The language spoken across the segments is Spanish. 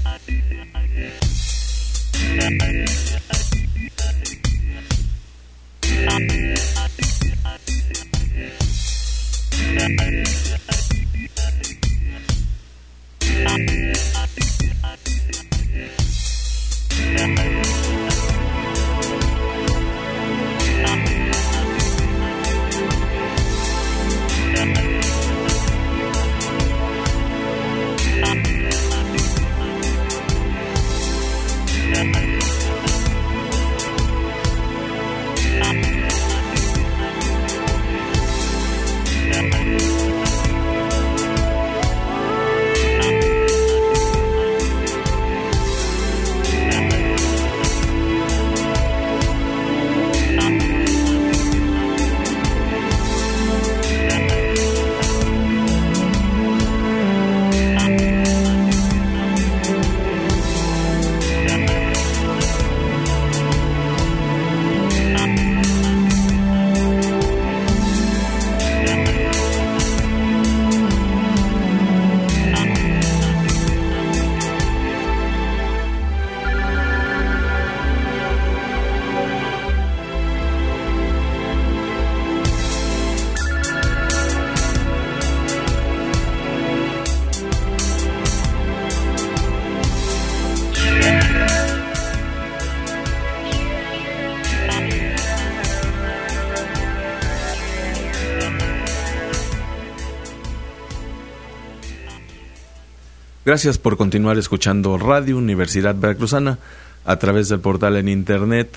Gracias por continuar escuchando Radio Universidad Veracruzana a través del portal en internet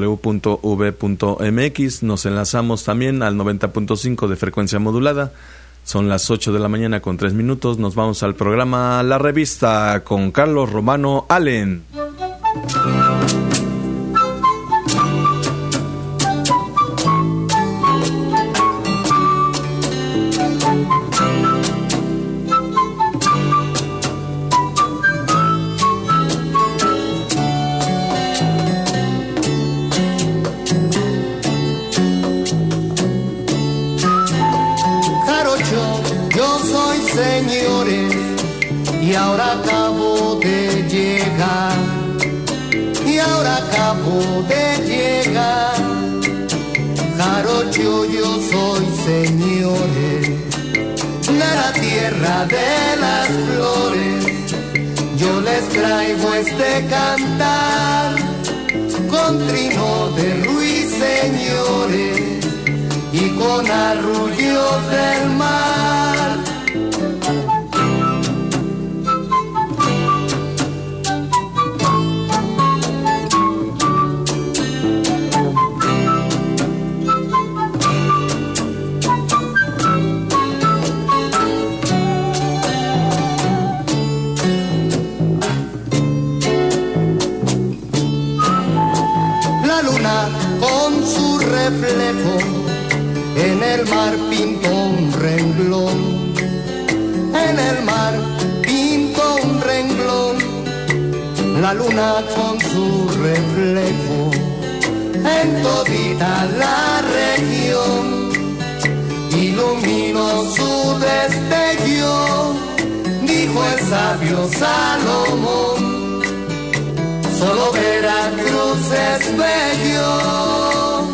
www.v.mx. Nos enlazamos también al 90.5 de frecuencia modulada. Son las 8 de la mañana con 3 minutos. Nos vamos al programa La Revista con Carlos Romano Allen. Y ahora acabo de llegar, jarocho yo soy, señores, de la tierra de las flores. Yo les traigo este cantar con trino de ruiseñores y con arrullos del mar. Reflejo en el mar pintó un renglón, en el mar pintó un renglón, la luna con su reflejo en todita la región, iluminó su destello, dijo el sabio Salomón, solo Veracruz es bello.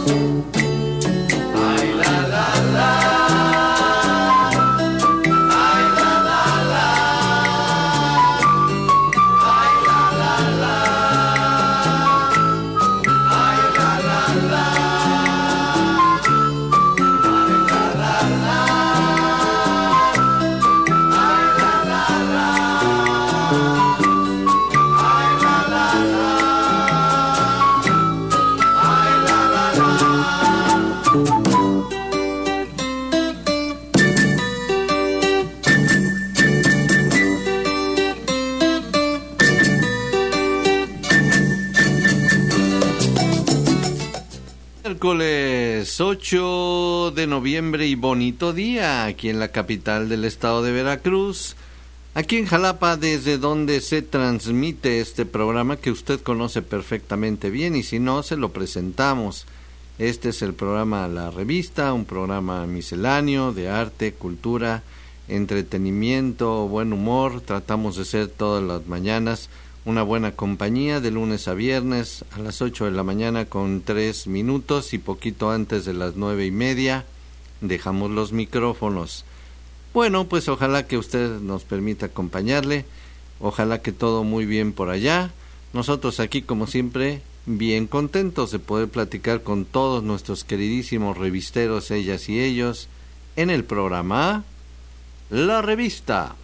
Miércoles 8 de noviembre y bonito día aquí en la capital del estado de Veracruz, aquí en Jalapa, desde donde se transmite este programa que usted conoce perfectamente bien, y si no, se lo presentamos. Este es el programa La Revista, un programa misceláneo de arte, cultura, entretenimiento, buen humor. Tratamos de ser todas las mañanas una buena compañía de lunes a viernes a las 8 de la mañana con 3 minutos y poquito antes de las 9:30 dejamos los micrófonos. Bueno, pues ojalá que usted nos permita acompañarle, ojalá que todo muy bien por allá. Nosotros aquí, como siempre, bien contentos de poder platicar con todos nuestros queridísimos revisteros, ellas y ellos, en el programa La Revista.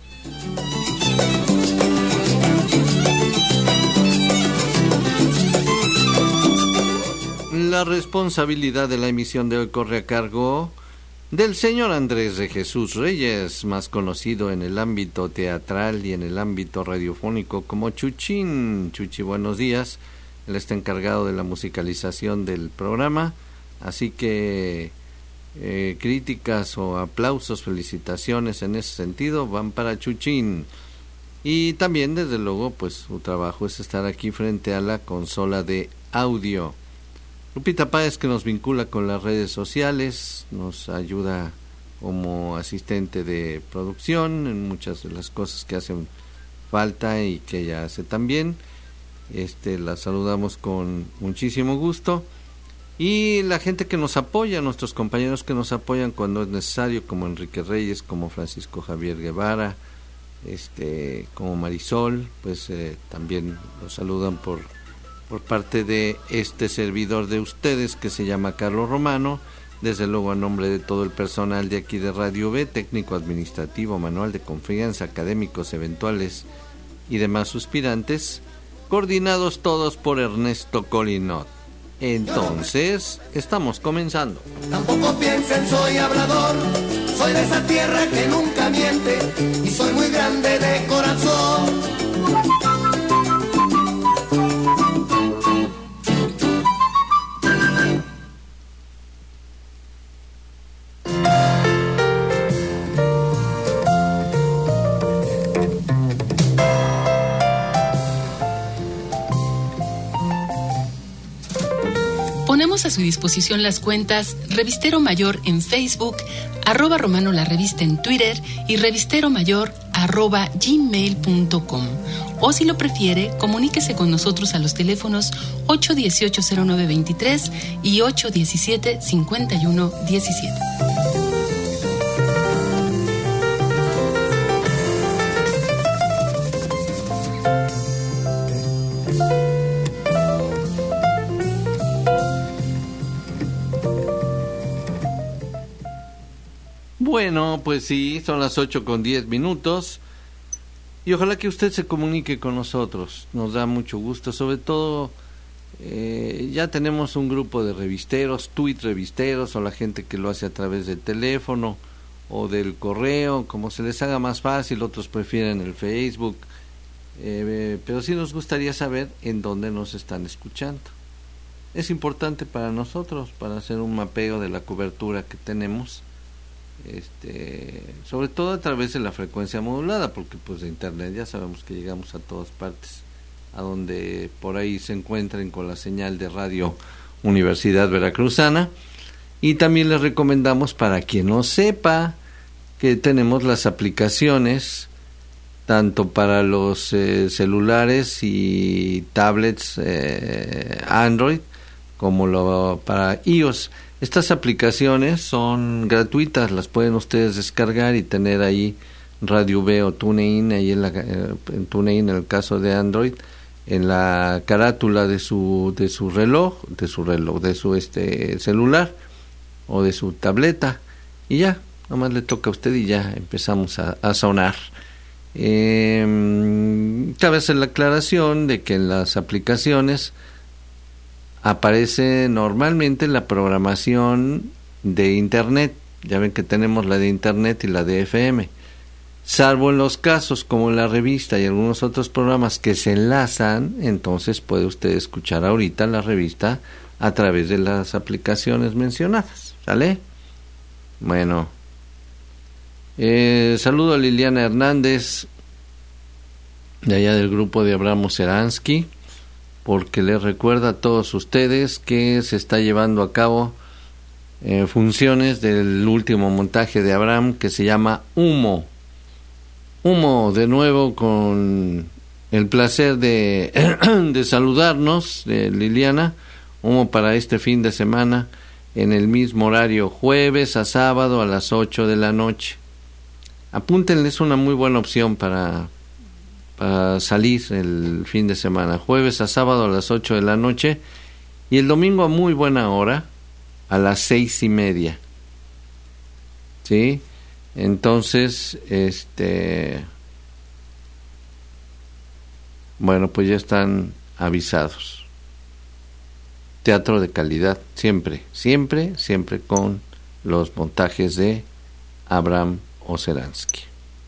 La responsabilidad de la emisión de hoy corre a cargo del señor Andrés de Jesús Reyes, más conocido en el ámbito teatral y en el ámbito radiofónico como Chuchín. Chuchi, buenos días. Él está encargado de la musicalización del programa, así que críticas o aplausos, felicitaciones en ese sentido van para Chuchín. Y también, desde luego, pues su trabajo es estar aquí frente a la consola de audio. Lupita Páez, que nos vincula con las redes sociales, nos ayuda como asistente de producción en muchas de las cosas que hacen falta y que ella hace también. La saludamos con muchísimo gusto. Y la gente que nos apoya, nuestros compañeros que nos apoyan cuando es necesario, como Enrique Reyes, como Francisco Javier Guevara, como Marisol, pues también los saludan por parte de este servidor de ustedes que se llama Carlos Romano, desde luego a nombre de todo el personal de aquí de Radio B, técnico administrativo, manual de confianza, académicos eventuales y demás suspirantes, coordinados todos por Ernesto Colinot. Entonces, estamos comenzando. Tampoco piensen soy hablador, soy de esa tierra que nunca miente y soy muy grande de corazón. Ponemos a su disposición las cuentas Revistero Mayor en Facebook, @Romano la Revista en Twitter y revisteromayor @gmail.com. O si lo prefiere, comuníquese con nosotros a los teléfonos 818-0923 y 817-5117. Bueno, pues sí, son las 8:10 y ojalá que usted se comunique con nosotros, nos da mucho gusto, sobre todo ya tenemos un grupo de revisteros, tweet revisteros, o la gente que lo hace a través del teléfono o del correo, como se les haga más fácil, otros prefieren el Facebook, pero sí nos gustaría saber en dónde nos están escuchando. Es importante para nosotros, para hacer un mapeo de la cobertura que tenemos, sobre todo a través de la frecuencia modulada, porque pues de internet ya sabemos que llegamos a todas partes, a donde por ahí se encuentren con la señal de Radio Universidad Veracruzana. Y también les recomendamos, para quien no sepa, que tenemos las aplicaciones tanto para los celulares y tablets Android como para iOS. Estas aplicaciones son gratuitas, las pueden ustedes descargar y tener ahí Radio B o TuneIn, ahí en TuneIn en el caso de Android, en la carátula de su celular o de su tableta, y ya, nomás le toca a usted y ya empezamos a sonar. Cabe hacer la aclaración de que en las aplicaciones aparece normalmente la programación de internet. Ya ven que tenemos la de internet y la de FM, salvo en los casos como la revista y algunos otros programas que se enlazan. Entonces puede usted escuchar ahorita la revista a través de las aplicaciones mencionadas, ¿sale? Bueno, saludo a Liliana Hernández de allá del grupo de Abramo Seransky, porque les recuerda a todos ustedes que se está llevando a cabo funciones del último montaje de Abraham, que se llama Humo, de nuevo con el placer de, de saludarnos, de Liliana, como para este fin de semana, en el mismo horario, jueves a sábado a las 8 de la noche. Apúntenle, es una muy buena opción para salir el fin de semana, jueves a sábado a las 8 de la noche, y el domingo a muy buena hora, a las 6:30. ¿Sí? Entonces, bueno, pues ya están avisados. Teatro de calidad, siempre, siempre, siempre con los montajes de Abraham Oceransky.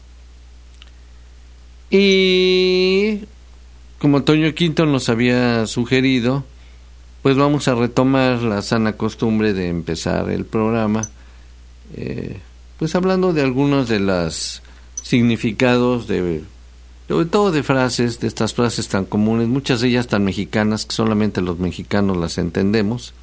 Y como Toño Quinto nos había sugerido, pues vamos a retomar la sana costumbre de empezar el programa, pues hablando de algunos de los significados, sobre todo de frases, de estas frases tan comunes, muchas de ellas tan mexicanas que solamente los mexicanos las entendemos.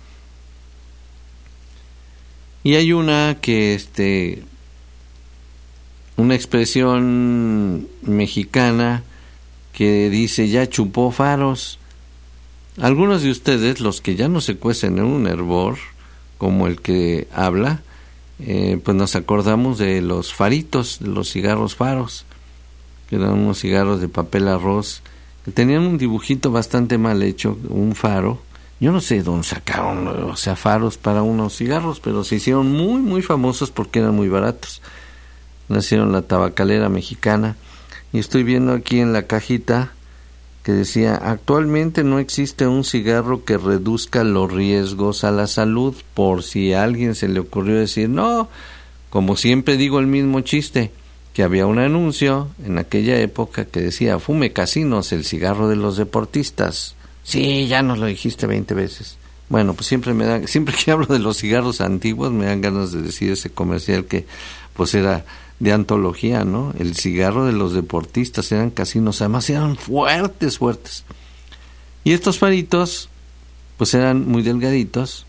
Y hay una que una expresión mexicana que dice: ya chupó faros. Algunos de ustedes, los que ya no se cuecen en un hervor como el que habla, pues nos acordamos de los faritos, de los cigarros faros, que eran unos cigarros de papel arroz que tenían un dibujito bastante mal hecho, un faro. Yo no sé de dónde sacaron, faros para unos cigarros, pero se hicieron muy, muy famosos porque eran muy baratos. Nacieron la tabacalera mexicana, y estoy viendo aquí en la cajita que decía: actualmente no existe un cigarro que reduzca los riesgos a la salud. Por si a alguien se le ocurrió decir, no, como siempre digo el mismo chiste, que había un anuncio en aquella época que decía: fume Casinos, el cigarro de los deportistas. Sí, ya nos lo dijiste 20 veces. Bueno, pues siempre que hablo de los cigarros antiguos me dan ganas de decir ese comercial que pues era de antología, ¿no? El cigarro de los deportistas, eran Casinos, además eran fuertes. Y estos faritos pues eran muy delgaditos,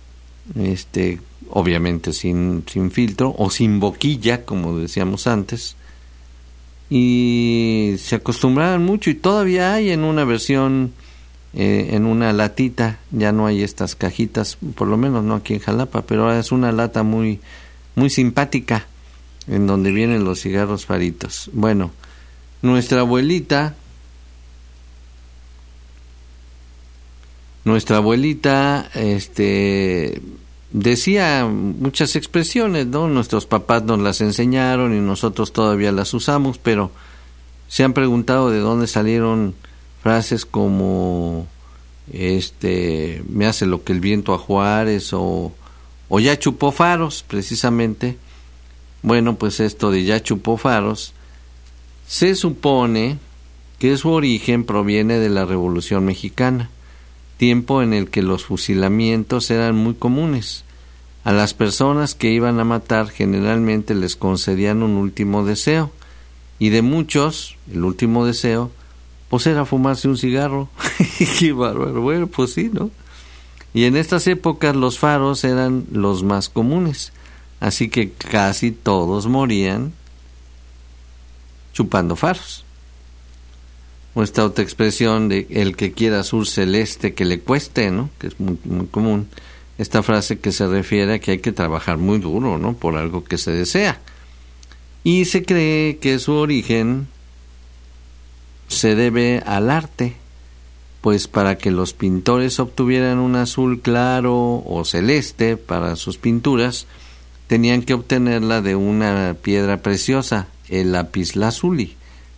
obviamente sin filtro o sin boquilla, como decíamos antes, y se acostumbraban mucho, y todavía hay en una versión, en una latita, ya no hay estas cajitas, por lo menos no aquí en Jalapa, pero ahora es una lata muy, muy simpática, en donde vienen los cigarros faritos. Bueno, nuestra abuelita, decía muchas expresiones, ¿no? Nuestros papás nos las enseñaron y nosotros todavía las usamos, pero se han preguntado de dónde salieron frases como me hace lo que el viento a Juárez, o ya chupó faros, precisamente. Bueno, pues esto de ya chupó faros se supone que su origen proviene de la Revolución Mexicana, tiempo en el que los fusilamientos eran muy comunes. A las personas que iban a matar generalmente les concedían un último deseo, y de muchos el último deseo pues era fumarse un cigarro. ¡Qué bárbaro! Bueno, pues sí, ¿no? Y en estas épocas los faros eran los más comunes, así que casi todos morían chupando faros. O esta otra expresión de el que quiera azul celeste que le cueste, ¿no? Que es muy, muy común. Esta frase que se refiere a que hay que trabajar muy duro, ¿no? Por algo que se desea. Y se cree que su origen se debe al arte, pues para que los pintores obtuvieran un azul claro o celeste para sus pinturas, tenían que obtenerla de una piedra preciosa, el lapislázuli.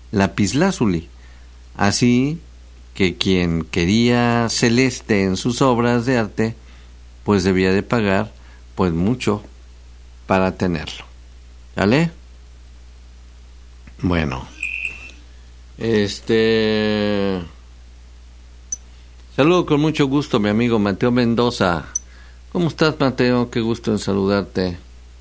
Así que quien quería celeste en sus obras de arte, pues debía de pagar pues mucho para tenerlo. ¿Vale? Bueno, saludo con mucho gusto mi amigo Mateo Mendoza. ¿Cómo estás, Mateo? Qué gusto en saludarte.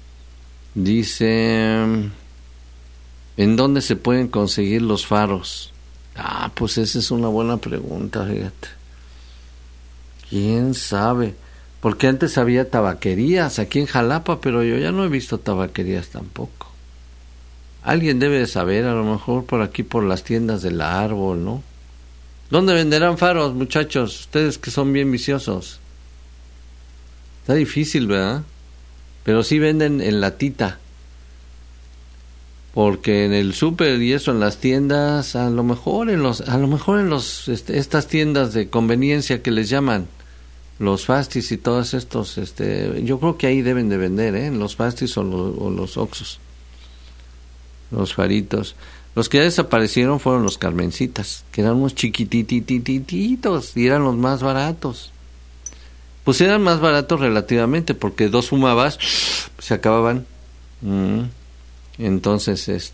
Dice: ¿en dónde se pueden conseguir los faros? Ah, pues esa es una buena pregunta, fíjate. ¿Quién sabe? Porque antes había tabaquerías aquí en Jalapa, pero yo ya no he visto tabaquerías tampoco. Alguien debe de saber, a lo mejor por aquí, por las tiendas del árbol, ¿no? ¿Dónde venderán faros, muchachos? Ustedes que son bien viciosos. Está difícil, ¿verdad? Pero sí venden en latita. Porque en el súper y eso, en las tiendas, a lo mejor en los estas tiendas de conveniencia que les llaman, los Fastis y todos estos, yo creo que ahí deben de vender, en los Fastis o los Oxxos, los faritos. Los que ya desaparecieron fueron los Carmencitas, que eran unos chiquititititos y eran los más baratos. Pues eran más baratos relativamente, porque 2 fumabas, se acababan. Entonces,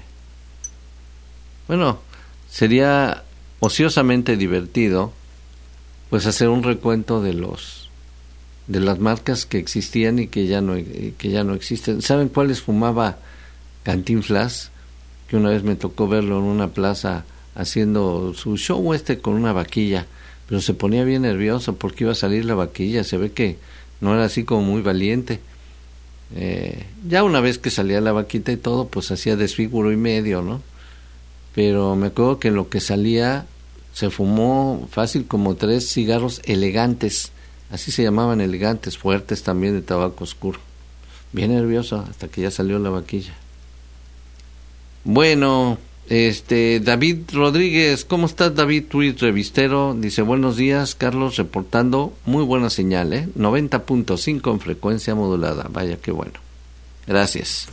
bueno, sería ociosamente divertido, pues hacer un recuento de las marcas que existían y que ya no existen. ¿Saben cuáles fumaba Cantinflas? Que una vez me tocó verlo en una plaza haciendo su show con una vaquilla, pero se ponía bien nervioso porque iba a salir la vaquilla. Se ve que no era así como muy valiente. Ya una vez que salía la vaquita y todo, pues hacía desfiguro y medio, ¿no? Pero me acuerdo que en lo que salía se fumó fácil como 3 cigarros elegantes, así se llamaban, elegantes, fuertes también, de tabaco oscuro. Bien nervioso hasta que ya salió la vaquilla. Bueno, David Rodríguez, ¿cómo estás, David? Tuit Revistero, dice: buenos días, Carlos, reportando muy buena señal, 90.5 en frecuencia modulada. Vaya, qué bueno. Gracias.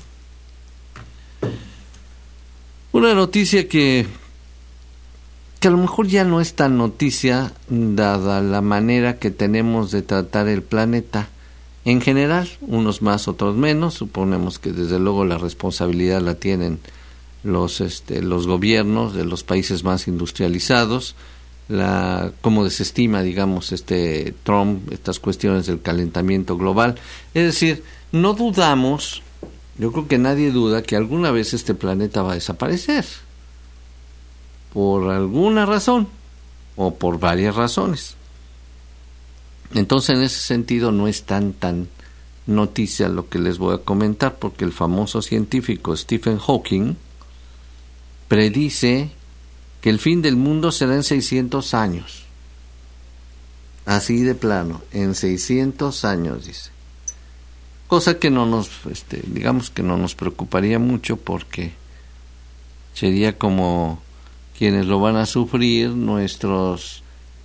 Una noticia que a lo mejor ya no es tan noticia, dada la manera que tenemos de tratar el planeta. En general, unos más, otros menos. Suponemos que desde luego la responsabilidad la tienen los gobiernos de los países más industrializados, cómo desestima, digamos, Trump estas cuestiones del calentamiento global. Es decir, no dudamos, yo creo que nadie duda que alguna vez este planeta va a desaparecer, por alguna razón o por varias razones. Entonces, en ese sentido, no es tan noticia lo que les voy a comentar, porque el famoso científico Stephen Hawking predice que el fin del mundo será en 600 años. Así de plano, en 600 años, dice. Cosa que no nos, digamos que no nos preocuparía mucho, porque sería como quienes lo van a sufrir nuestros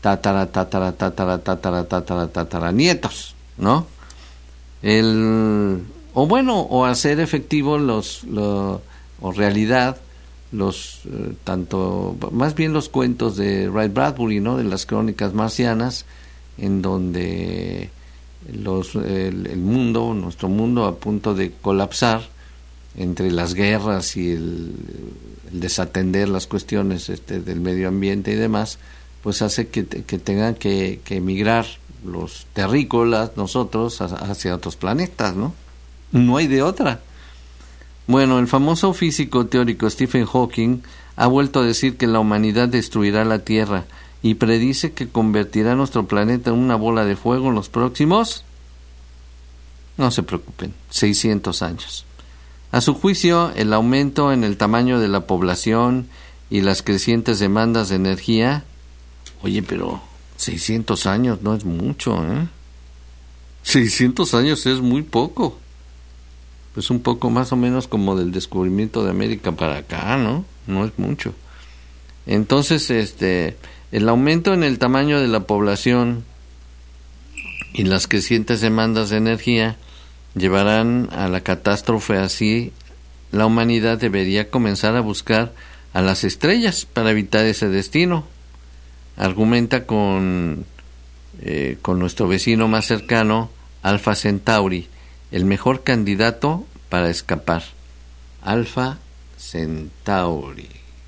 tataranietos, ¿no? O hacer efectivo o realidad más bien los cuentos de Ray Bradbury, ¿no? De las crónicas marcianas, en donde nuestro mundo a punto de colapsar entre las guerras y el desatender las cuestiones del medio ambiente y demás, pues hace que tengan que emigrar los terrícolas, nosotros, hacia otros planetas, ¿no? No hay de otra. Bueno, el famoso físico teórico Stephen Hawking ha vuelto a decir que la humanidad destruirá la Tierra y predice que convertirá nuestro planeta en una bola de fuego en los próximos, no se preocupen, 600 años. A su juicio, el aumento en el tamaño de la población y las crecientes demandas de energía, oye, pero 600 años no es mucho, 600 años es muy poco. Pues un poco más o menos como del descubrimiento de América para acá, ¿no? No es mucho. Entonces, el aumento en el tamaño de la población y las crecientes demandas de energía llevarán a la catástrofe. Así, la humanidad debería comenzar a buscar a las estrellas para evitar ese destino. Argumenta con nuestro vecino más cercano, Alpha Centauri, el mejor candidato para escapar. Alpha Centauri.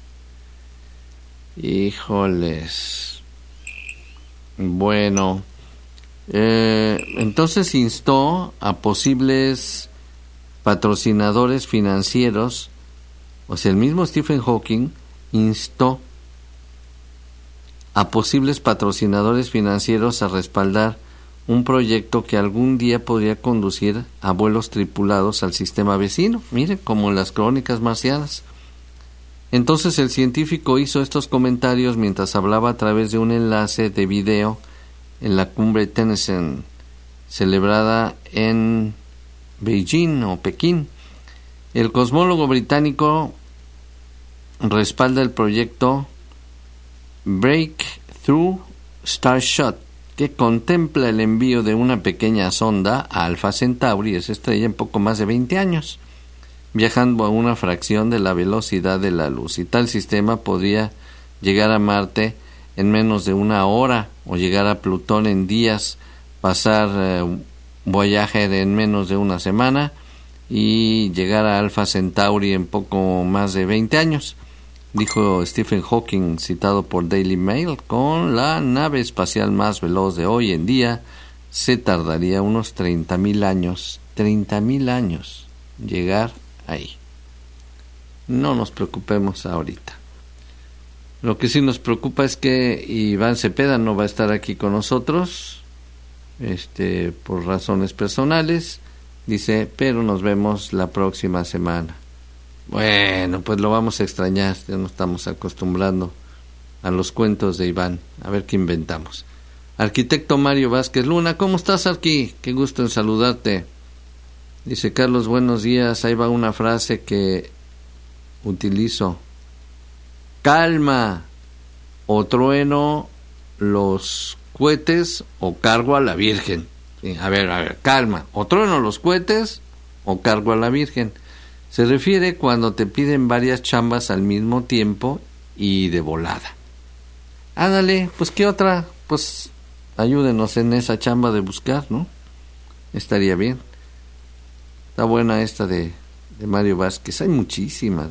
Híjoles. Bueno, entonces instó a posibles patrocinadores financieros, o sea, el mismo Stephen Hawking instó a posibles patrocinadores financieros a respaldar un proyecto que algún día podría conducir a vuelos tripulados al sistema vecino, mire, como las crónicas marcianas. Entonces el científico hizo estos comentarios mientras hablaba a través de un enlace de video en la cumbre Tennyson, celebrada en Beijing o Pekín. El cosmólogo británico respalda el proyecto Breakthrough Starshot, que contempla el envío de una pequeña sonda a Alpha Centauri, esa estrella, en poco más de 20 años, viajando a una fracción de la velocidad de la luz. Y tal sistema podría llegar a Marte en menos de una hora, o llegar a Plutón en días, pasar Voyager en menos de una semana, y llegar a Alpha Centauri en poco más de 20 años. Dijo Stephen Hawking, citado por Daily Mail: con la nave espacial más veloz de hoy en día, se tardaría unos 30,000 años, 30,000 años, llegar ahí. No nos preocupemos ahorita. Lo que sí nos preocupa es que Iván Cepeda no va a estar aquí con nosotros, por razones personales, dice, pero nos vemos la próxima semana. Bueno, pues lo vamos a extrañar, ya nos estamos acostumbrando a los cuentos de Iván, a ver qué inventamos. Arquitecto Mario Vázquez Luna, ¿cómo estás, Arqui? Qué gusto en saludarte. Dice Carlos, buenos días, ahí va una frase que utilizo. Calma, o trueno los cohetes o cargo a la Virgen. Sí, a ver, calma, o trueno los cohetes o cargo a la Virgen. Se refiere cuando te piden varias chambas al mismo tiempo y de volada. Ándale, pues ¿qué otra? Pues ayúdenos en esa chamba de buscar, ¿no? Estaría bien. Está buena esta de Mario Vázquez. Hay muchísimas.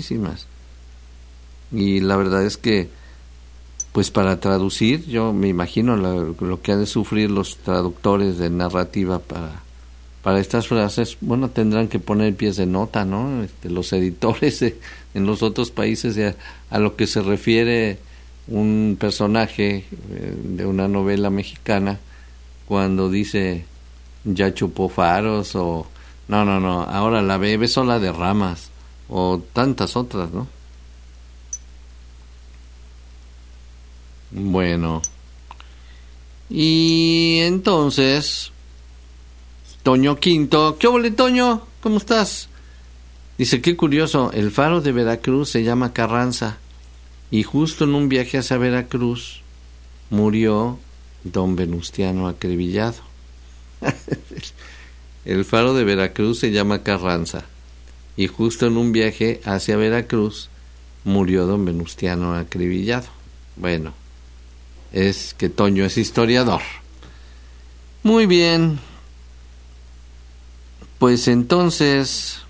Y la verdad es que, pues para traducir, yo me imagino lo que han de sufrir los traductores de narrativa para estas frases. Bueno, tendrán que poner pies de nota, ¿no? Los editores en los otros países a lo que se refiere un personaje de una novela mexicana cuando dice ya chupó faros, o no, ahora la bebe sola de ramas, o tantas otras, ¿no? Bueno, y entonces Toño Quinto, ¿qué ole, Toño? ¿Cómo estás? Dice, qué curioso, el faro de Veracruz se llama Carranza, y justo en un viaje hacia Veracruz murió don Venustiano Acribillado. El faro de Veracruz se llama Carranza, y justo en un viaje hacia Veracruz murió don Venustiano Acribillado. Bueno, es que Toño es historiador. Muy bien. Pues entonces,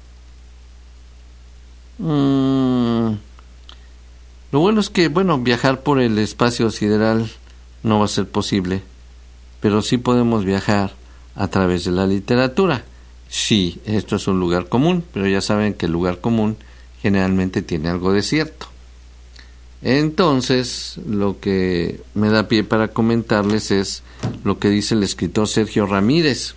lo bueno es que, viajar por el espacio sideral no va a ser posible, pero sí podemos viajar a través de la literatura. Sí, esto es un lugar común, pero ya saben que el lugar común generalmente tiene algo de cierto. Entonces, lo que me da pie para comentarles es lo que dice el escritor Sergio Ramírez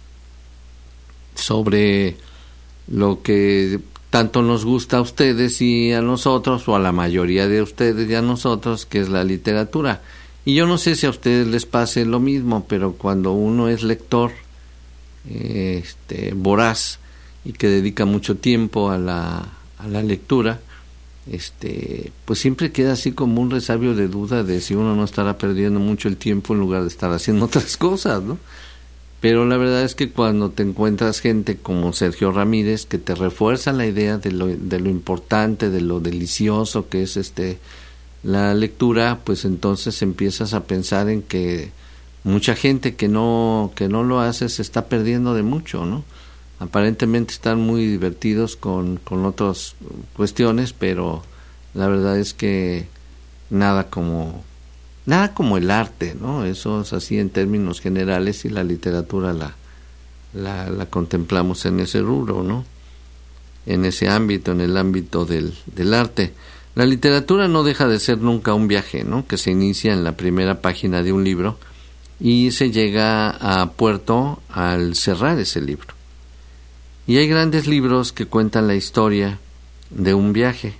sobre lo que tanto nos gusta a ustedes y a nosotros, o a la mayoría de ustedes y a nosotros, que es la literatura. Y yo no sé si a ustedes les pase lo mismo, pero cuando uno es lector voraz y que dedica mucho tiempo a la lectura, pues siempre queda así como un resabio de duda de si uno no estará perdiendo mucho el tiempo en lugar de estar haciendo otras cosas, ¿no? Pero la verdad es que cuando te encuentras gente como Sergio Ramírez, que te refuerza la idea de lo importante, de lo delicioso que es la lectura, pues entonces empiezas a pensar en que mucha gente que no lo hace se está perdiendo de mucho, ¿no? Aparentemente están muy divertidos con otras cuestiones, pero la verdad es que nada como el arte, ¿no? Eso es así en términos generales, y la literatura la contemplamos en ese rubro, ¿no? En ese ámbito, en el ámbito del arte. La literatura no deja de ser nunca un viaje, ¿no? Que se inicia en la primera página de un libro y se llega a puerto al cerrar ese libro. Y hay grandes libros que cuentan la historia de un viaje.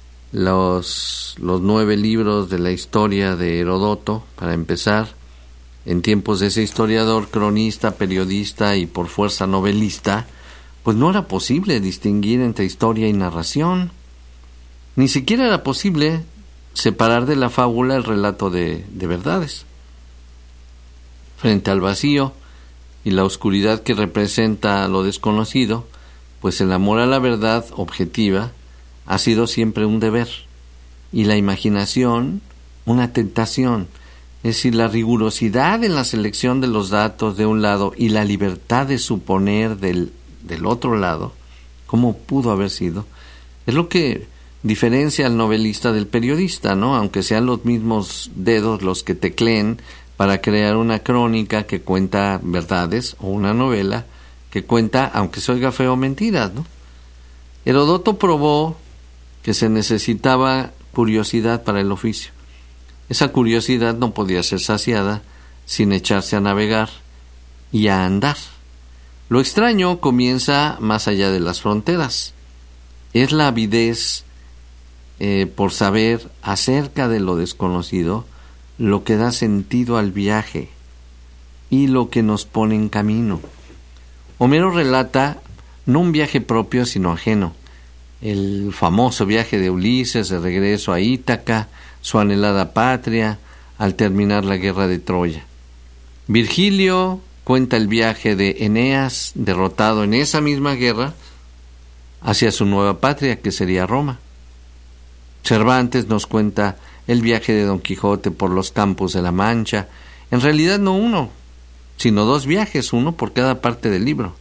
Los 9 libros de la historia de Heródoto, para empezar, en tiempos de ese historiador, cronista, periodista y por fuerza novelista, pues no era posible distinguir entre historia y narración. Ni siquiera era posible separar de la fábula el relato de verdades. Frente al vacío y la oscuridad que representa lo desconocido, pues el amor a la verdad objetiva ha sido siempre un deber, y la imaginación una tentación. Es decir, la rigurosidad en la selección de los datos de un lado y la libertad de suponer del otro lado, cómo pudo haber sido, es lo que diferencia al novelista del periodista, ¿no? Aunque sean los mismos dedos los que tecleen para crear una crónica que cuenta verdades o una novela que cuenta, aunque se oiga feo, mentiras, ¿no? Heródoto probó que se necesitaba curiosidad para el oficio. Esa curiosidad no podía ser saciada sin echarse a navegar y a andar. Lo extraño comienza más allá de las fronteras. Es la avidez por saber acerca de lo desconocido lo que da sentido al viaje y lo que nos pone en camino. Homero relata no un viaje propio sino ajeno, el famoso viaje de Ulises de regreso a Ítaca, su anhelada patria, al terminar la guerra de Troya. Virgilio cuenta el viaje de Eneas, derrotado en esa misma guerra, hacia su nueva patria, que sería Roma. Cervantes nos cuenta el viaje de Don Quijote por los campos de la Mancha, en realidad no uno, sino 2 viajes, uno por cada parte del libro.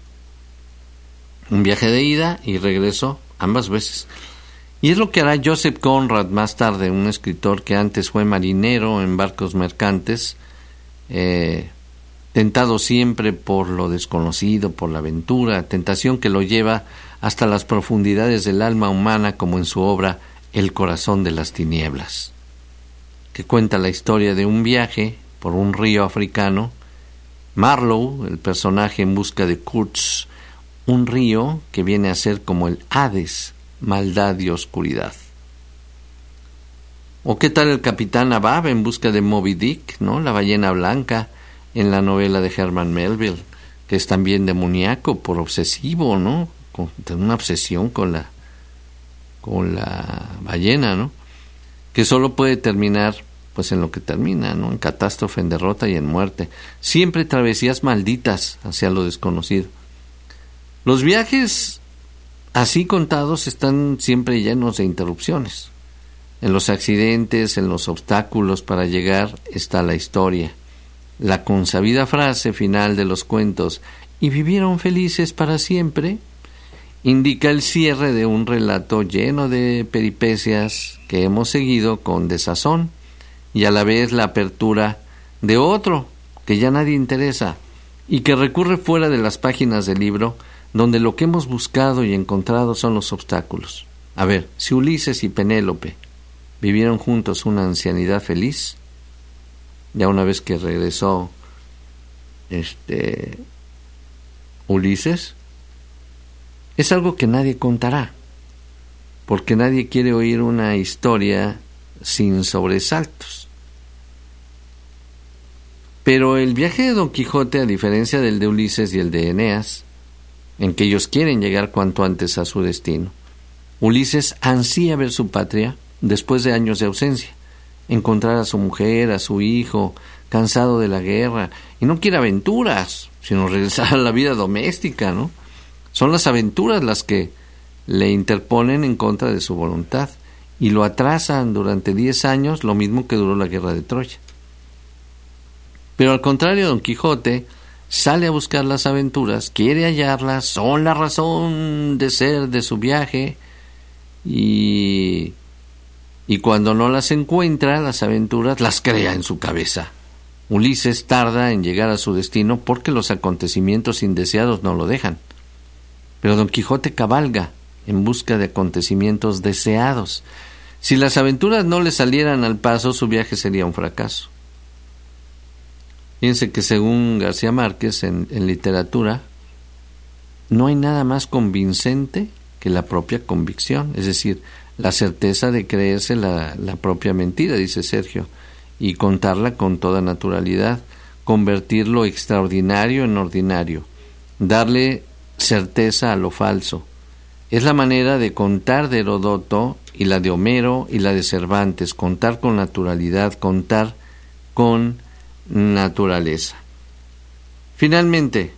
Un viaje de ida y regreso ambas veces. Y es lo que hará Joseph Conrad más tarde, un escritor que antes fue marinero en barcos mercantes, tentado siempre por lo desconocido, por la aventura, tentación que lo lleva hasta las profundidades del alma humana, como en su obra El corazón de las tinieblas, que cuenta la historia de un viaje por un río africano. Marlowe, el personaje en busca de Kurtz, un río que viene a ser como el Hades, maldad y oscuridad. ¿O qué tal el capitán Ahab en busca de Moby Dick, ¿no? La ballena blanca, en la novela de Herman Melville, que es también demoníaco por obsesivo, ¿no? Con una obsesión con la ballena, ¿no? Que solo puede terminar pues en lo que termina, ¿no? En catástrofe, en derrota y en muerte. Siempre travesías malditas hacia lo desconocido. Los viajes así contados están siempre llenos de interrupciones. En los accidentes, en los obstáculos para llegar está la historia. La consabida frase final de los cuentos "y vivieron felices para siempre" indica el cierre de un relato lleno de peripecias que hemos seguido con desazón, y a la vez la apertura de otro que ya nadie interesa y que recurre fuera de las páginas del libro, donde lo que hemos buscado y encontrado son los obstáculos. A ver, si Ulises y Penélope vivieron juntos una ancianidad feliz, ya una vez que regresó Ulises, es algo que nadie contará, porque nadie quiere oír una historia sin sobresaltos. Pero el viaje de Don Quijote, a diferencia del de Ulises y el de Eneas, en que ellos quieren llegar cuanto antes a su destino, Ulises ansía ver su patria después de años de ausencia, encontrar a su mujer, a su hijo, cansado de la guerra, y no quiere aventuras, sino regresar a la vida doméstica, ¿no? Son las aventuras las que le interponen en contra de su voluntad y lo atrasan durante 10 años, lo mismo que duró la guerra de Troya. Pero al contrario, Don Quijote sale a buscar las aventuras, quiere hallarlas, son la razón de ser de su viaje, y cuando no las encuentra, las aventuras las crea en su cabeza. Ulises tarda en llegar a su destino porque los acontecimientos indeseados no lo dejan. Pero Don Quijote cabalga en busca de acontecimientos deseados. Si las aventuras no le salieran al paso, su viaje sería un fracaso. Fíjense que según García Márquez en literatura, no hay nada más convincente que la propia convicción, es decir, la certeza de creerse la propia mentira, dice Sergio, y contarla con toda naturalidad, convertir lo extraordinario en ordinario, darle certeza a lo falso. Es la manera de contar de Heródoto y la de Homero y la de Cervantes, contar con naturalidad, contar con naturaleza. Finalmente,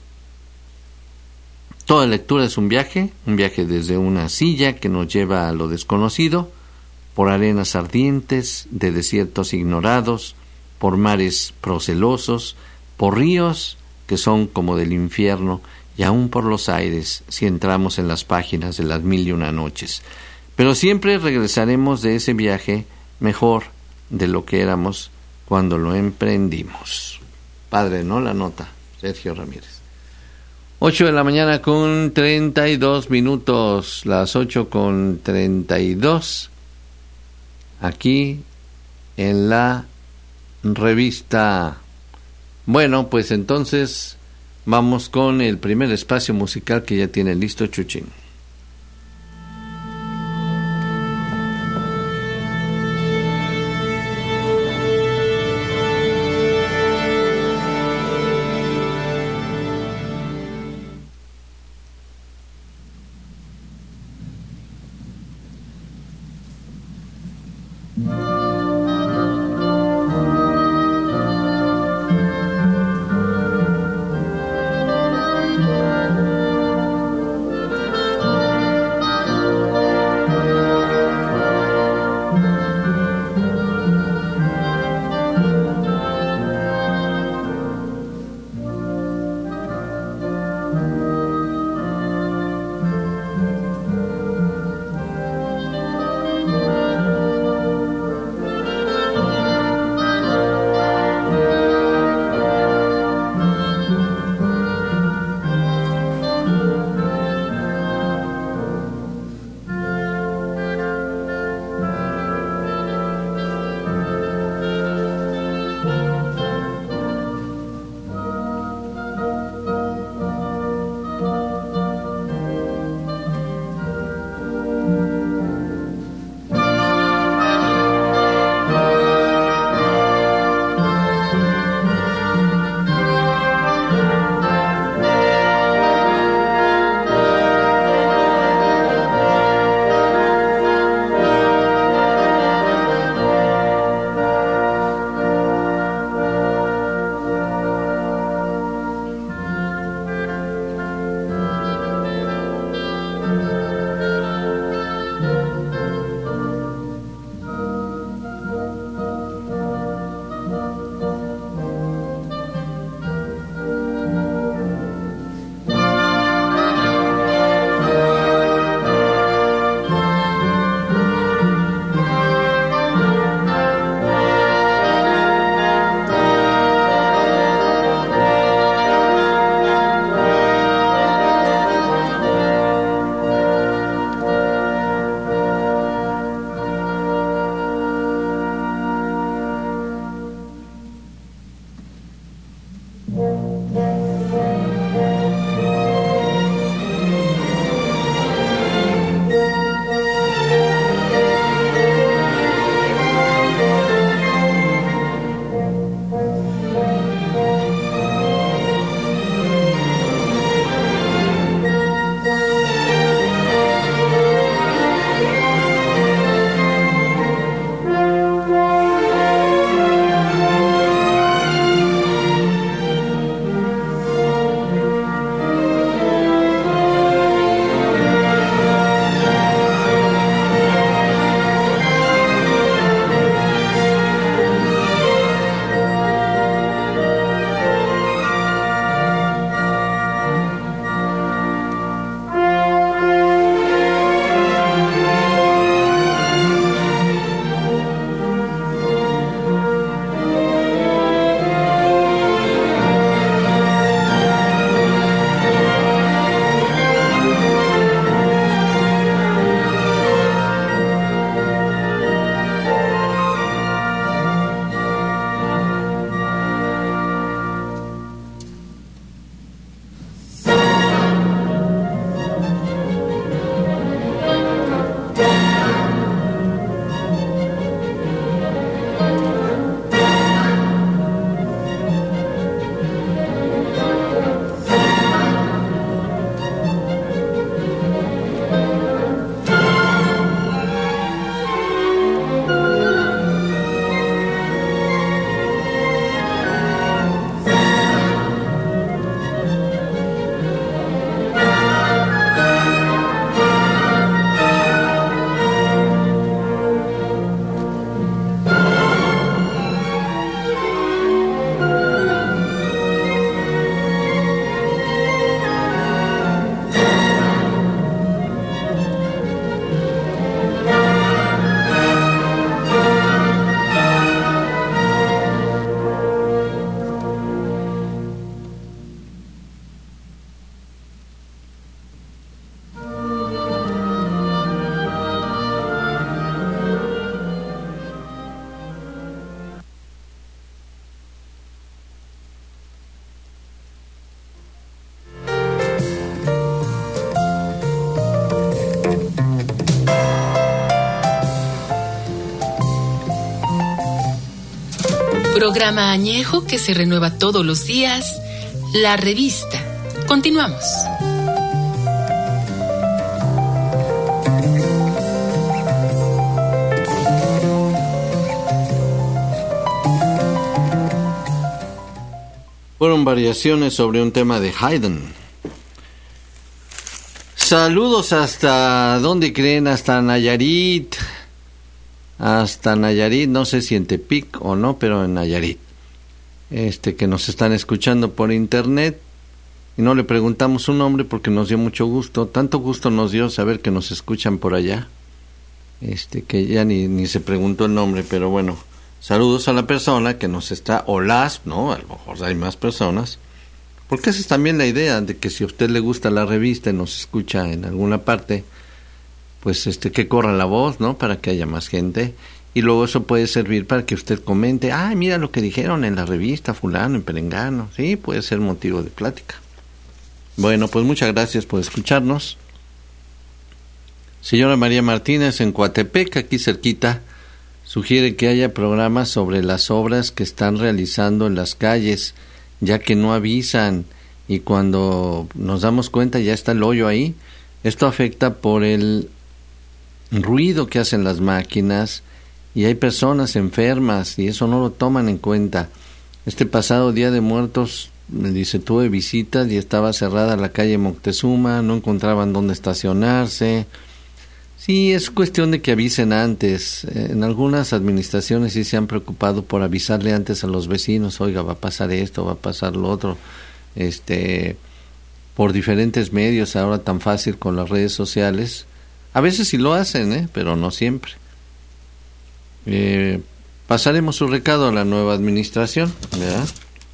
toda lectura es un viaje desde una silla que nos lleva a lo desconocido, por arenas ardientes de desiertos ignorados, por mares procelosos, por ríos que son como del infierno, y aún por los aires si entramos en las páginas de las 1001 noches. Pero siempre regresaremos de ese viaje mejor de lo que éramos cuando lo emprendimos. Padre, ¿no? La nota, Sergio Ramírez. 8 de la mañana con 32 minutos, las 8:32, aquí en la revista. Bueno, pues entonces vamos con el primer espacio musical que ya tiene listo Chuchín. Programa añejo que se renueva todos los días, La Revista. Continuamos. Fueron variaciones sobre un tema de Haydn. Saludos hasta, ¿dónde creen? Hasta Nayarit. Hasta Nayarit, no sé si en Tepic o no, pero en Nayarit. Que nos están escuchando por internet. Y no le preguntamos su nombre porque nos dio mucho gusto. Tanto gusto nos dio saber que nos escuchan por allá. Que ya ni se preguntó el nombre, pero bueno. Saludos a la persona que nos está, o las, ¿no? A lo mejor hay más personas. Porque esa es también la idea, de que si a usted le gusta la revista y nos escucha en alguna parte, pues que corra la voz, ¿no? Para que haya más gente. Y luego eso puede servir para que usted comente, mira lo que dijeron en la revista, fulano, en perengano. Sí, puede ser motivo de plática. Bueno, pues muchas gracias por escucharnos. Señora María Martínez, en Coatepec, aquí cerquita, sugiere que haya programas sobre las obras que están realizando en las calles, ya que no avisan y cuando nos damos cuenta ya está el hoyo ahí. Esto afecta por el ruido que hacen las máquinas y hay personas enfermas y eso no lo toman en cuenta. Este pasado Día de Muertos, me dice, tuve visitas y estaba cerrada la calle Moctezuma, no encontraban dónde estacionarse. Sí, es cuestión de que avisen antes. En algunas administraciones sí se han preocupado por avisarle antes a los vecinos, oiga, va a pasar esto, va a pasar lo otro, por diferentes medios, ahora tan fácil con las redes sociales. A veces sí lo hacen, pero no siempre. Pasaremos su recado a la nueva administración, ¿verdad?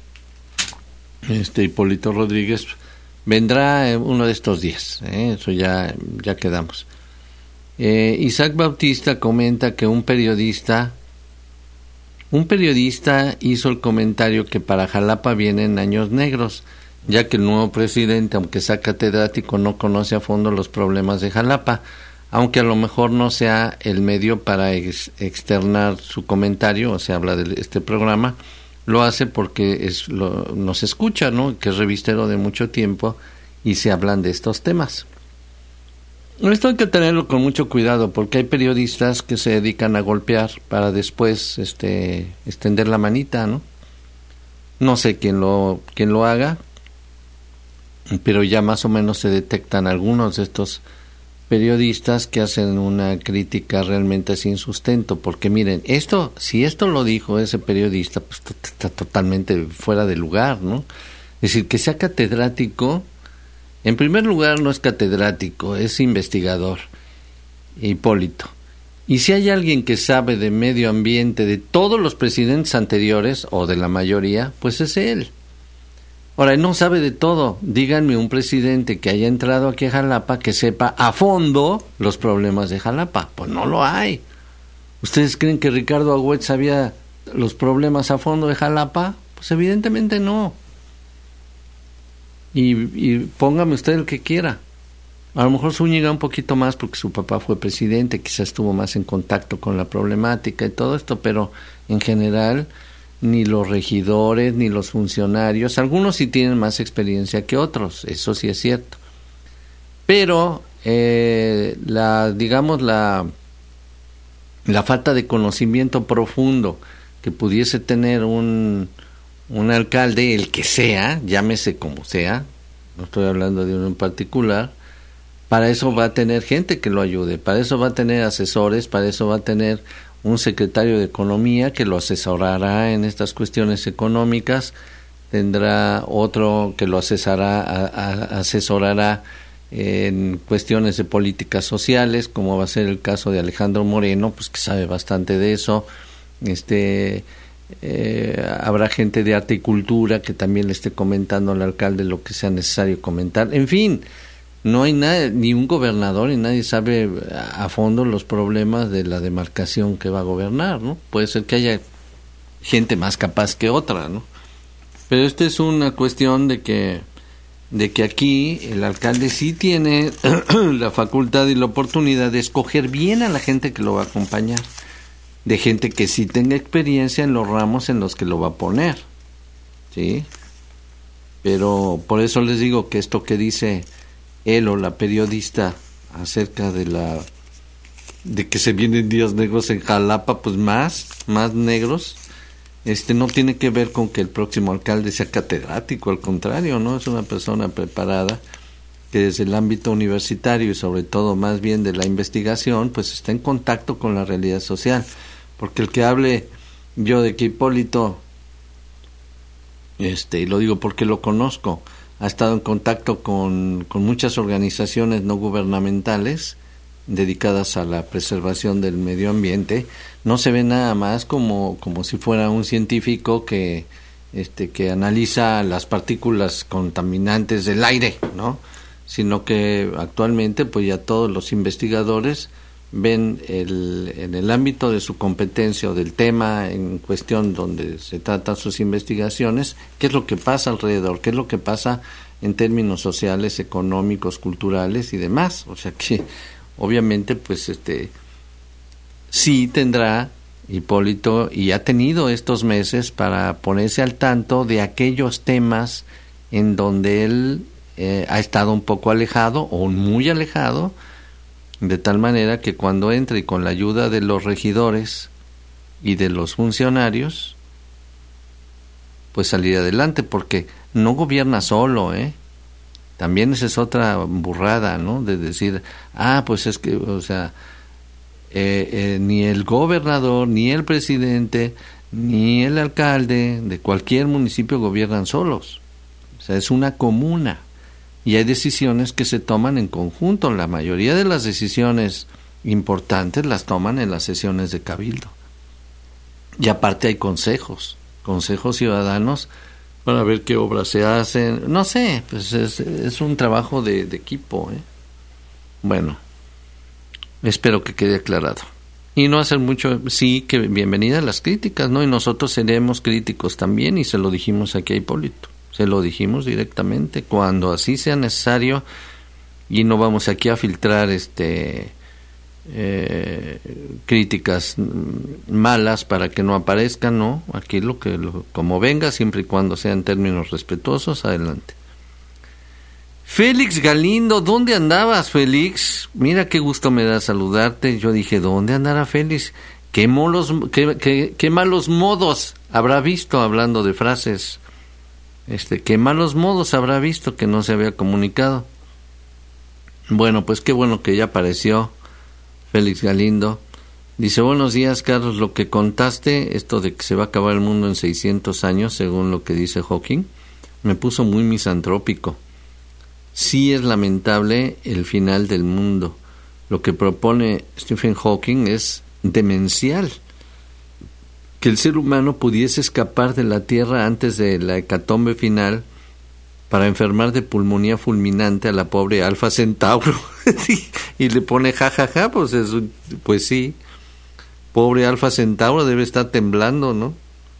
Hipólito Rodríguez vendrá uno de estos días, eso ya quedamos. Isaac Bautista comenta que un periodista hizo el comentario que para Jalapa vienen años negros, ya que el nuevo presidente, aunque sea catedrático, no conoce a fondo los problemas de Jalapa, aunque a lo mejor no sea el medio para externar su comentario, o sea, habla de este programa, lo hace porque nos escucha, ¿no? Que es revistero de mucho tiempo y se hablan de estos temas. Esto hay que tenerlo con mucho cuidado porque hay periodistas que se dedican a golpear para después extender la manita, ¿no? No sé quién lo haga, pero ya más o menos se detectan algunos de estos periodistas que hacen una crítica realmente sin sustento, porque miren, si esto lo dijo ese periodista, pues está totalmente fuera de lugar, ¿no? Es decir, que sea catedrático. En primer lugar, no es catedrático, es investigador, Hipólito. Y si hay alguien que sabe de medio ambiente de todos los presidentes anteriores, o de la mayoría, pues es él. Ahora, él no sabe de todo. Díganme un presidente que haya entrado aquí a Jalapa que sepa a fondo los problemas de Jalapa. Pues no lo hay. ¿Ustedes creen que Ricardo Agüet sabía los problemas a fondo de Jalapa? Pues evidentemente no. Y póngame usted el que quiera. A lo mejor Zúñiga un poquito más porque su papá fue presidente, quizás estuvo más en contacto con la problemática y todo esto, pero en general ni los regidores ni los funcionarios, algunos sí tienen más experiencia que otros, eso sí es cierto. Pero la falta de conocimiento profundo que pudiese tener un alcalde, el que sea, llámese como sea, no estoy hablando de uno en particular, para eso va a tener gente que lo ayude, para eso va a tener asesores, para eso va a tener un secretario de Economía que lo asesorará en estas cuestiones económicas, tendrá otro que lo asesorará en cuestiones de políticas sociales, como va a ser el caso de Alejandro Moreno, pues que sabe bastante de eso. Habrá gente de arte y cultura que también le esté comentando al alcalde lo que sea necesario comentar. En fin, no hay nadie, ni un gobernador, ni nadie sabe a fondo los problemas de la demarcación que va a gobernar, ¿no? Puede ser que haya gente más capaz que otra, ¿no? Pero esta es una cuestión de que aquí el alcalde sí tiene la facultad y la oportunidad de escoger bien a la gente que lo va a acompañar. de gente que sí tenga experiencia en los ramos en los que lo va a poner, ¿sí? Pero por eso les digo que esto que dice él o la periodista acerca de que se vienen días negros en Jalapa, pues más negros, no tiene que ver con que el próximo alcalde sea catedrático, al contrario, ¿no? Es una persona preparada que desde el ámbito universitario y sobre todo más bien de la investigación, pues está en contacto con la realidad social, porque el que hable yo de que Hipólito, y lo digo porque lo conozco, ha estado en contacto con muchas organizaciones no gubernamentales dedicadas a la preservación del medio ambiente, no se ve nada más como si fuera un científico que analiza las partículas contaminantes del aire, ¿no? Sino que actualmente pues ya todos los investigadores ven en el ámbito de su competencia o del tema en cuestión donde se tratan sus investigaciones, qué es lo que pasa alrededor, qué es lo que pasa en términos sociales, económicos, culturales y demás. O sea que obviamente pues sí tendrá Hipólito y ha tenido estos meses para ponerse al tanto de aquellos temas en donde él ha estado un poco alejado o muy alejado, de tal manera que cuando entre con la ayuda de los regidores y de los funcionarios, pues salir adelante, porque no gobierna solo, también esa es otra burrada, ¿no? De decir, pues es que, o sea, ni el gobernador, ni el presidente, ni el alcalde de cualquier municipio gobiernan solos. O sea, es una comuna. Y hay decisiones que se toman en conjunto. La mayoría de las decisiones importantes las toman en las sesiones de cabildo. Y aparte hay consejos ciudadanos para ver qué obras se hacen. No sé, pues es un trabajo de equipo, Bueno, espero que quede aclarado. Y no hacer mucho, sí, que bienvenidas las críticas, ¿no? Y nosotros seremos críticos también, y se lo dijimos aquí a Hipólito. Se lo dijimos directamente, cuando así sea necesario, y no vamos aquí a filtrar críticas malas para que no aparezcan, no, aquí como venga, siempre y cuando sea en términos respetuosos, adelante. Félix Galindo, ¿dónde andabas, Félix? Mira qué gusto me da saludarte. Yo dije, ¿dónde andará Félix? Qué malos modos habrá visto, hablando de frases. Qué malos modos habrá visto que no se había comunicado. Bueno, pues qué bueno que ya apareció Félix Galindo. Dice, buenos días, Carlos, lo que contaste, esto de que se va a acabar el mundo en 600 años, según lo que dice Hawking, me puso muy misantrópico. Sí es lamentable el final del mundo. Lo que propone Stephen Hawking es demencial. Que el ser humano pudiese escapar de la Tierra antes de la hecatombe final para enfermar de pulmonía fulminante a la pobre Alfa Centauro. Y le pone jajaja, pues sí, pobre Alfa Centauro debe estar temblando, ¿no?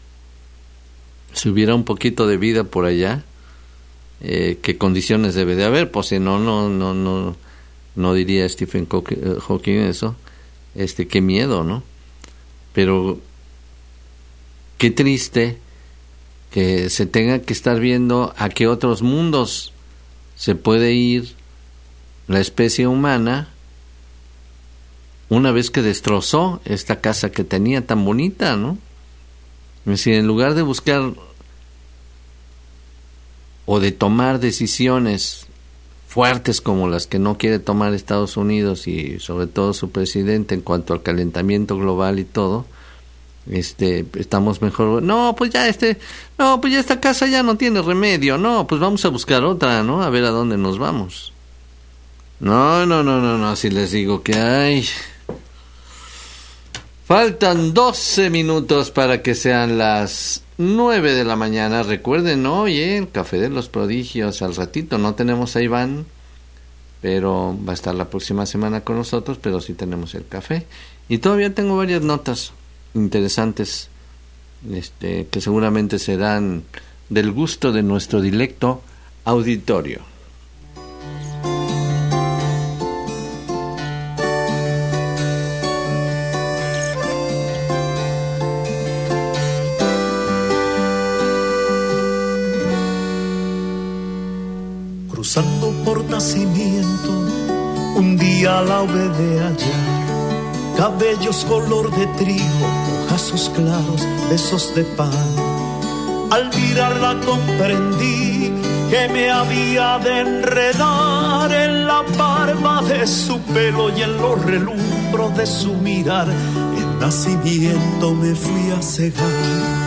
Si hubiera un poquito de vida por allá, ¿qué condiciones debe de haber? Pues si no diría Stephen Hawking eso. Qué miedo, ¿no? Pero qué triste que se tenga que estar viendo a qué otros mundos se puede ir la especie humana una vez que destrozó esta casa que tenía tan bonita, ¿no? Es decir, en lugar de buscar o de tomar decisiones fuertes como las que no quiere tomar Estados Unidos y sobre todo su presidente en cuanto al calentamiento global y todo, estamos mejor, pues ya esta casa ya no tiene remedio, pues vamos a buscar otra, ¿no? A ver a dónde nos vamos. No, si les digo que hay... Faltan 12 minutos para que sean las 9 de la mañana. Recuerden, oye, el Café de los Prodigios, al ratito no tenemos a Iván, pero va a estar la próxima semana con nosotros, pero sí tenemos el café. Y todavía tengo varias notas interesantes que seguramente serán del gusto de nuestro directo auditorio. pasando por nacimiento, un día la hube de hallar, cabellos color de trigo, ojazos claros, besos de pan. Al mirarla comprendí que me había de enredar en la barba de su pelo y en los relumbros de su mirar. En nacimiento me fui a cegar.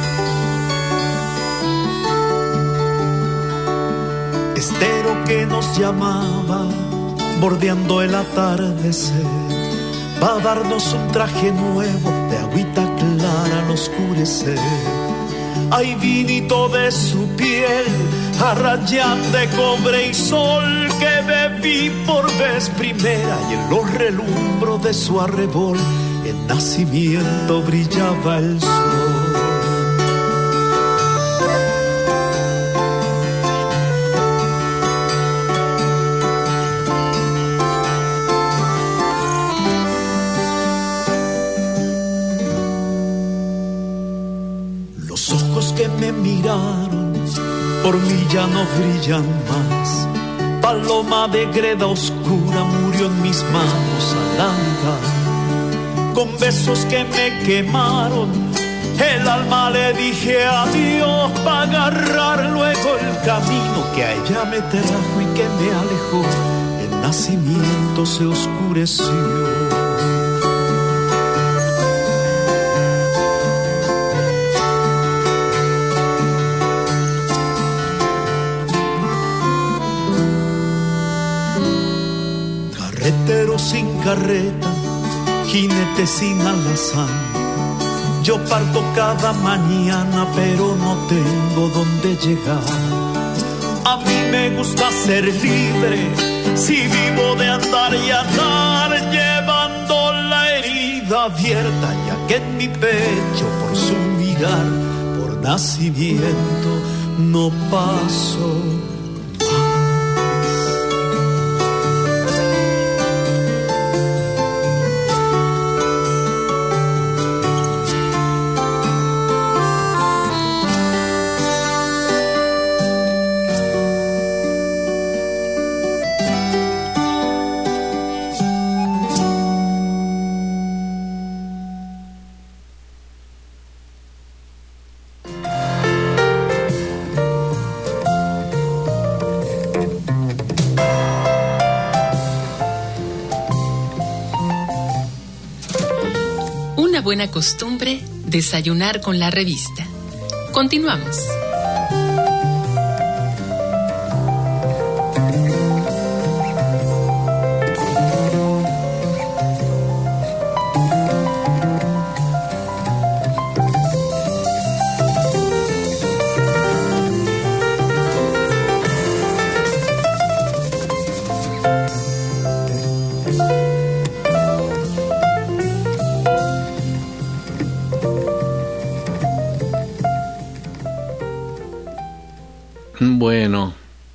Estero que nos llamaba, bordeando el atardecer, va a darnos un traje nuevo de agüita clara al oscurecer. Ay, vinito de su piel, a rayar de cobre y sol, que bebí por vez primera, y en los relumbros de su arrebol, en nacimiento brillaba el sol. Que me miraron, por mí ya no brillan más. Paloma de greda oscura murió en mis manos al andar. Con besos que me quemaron, el alma le dije adiós, para agarrar luego el camino que a ella me trajo y que me alejó. El nacimiento se oscureció. Carretero sin carreta, jinete sin alazán. Yo parto cada mañana, pero no tengo dónde llegar. A mí me gusta ser libre, si vivo de andar y andar, llevando la herida abierta, ya que en mi pecho por su mirar, por nacimiento, no paso. Buena costumbre, desayunar con la revista. Continuamos. Bueno,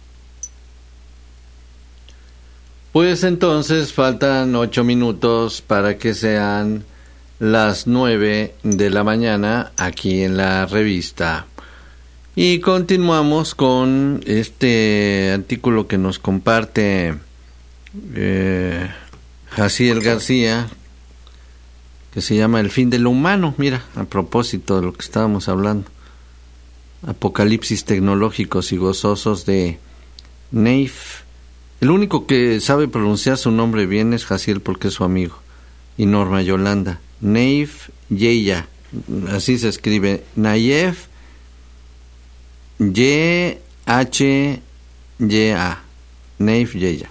pues entonces faltan 8 minutos para que sean las 9 de la mañana aquí en la revista. Y continuamos con este artículo que nos comparte Jaciel García, que se llama El fin de lo humano. Mira, a propósito de lo que estábamos hablando. Apocalipsis tecnológicos y gozosos, de Neif. El único que sabe pronunciar su nombre bien es Jaciel, porque es su amigo, y Norma Yolanda. Neif Yeya, así se escribe, Nayef Y-H-Y-A, Neif Yeya.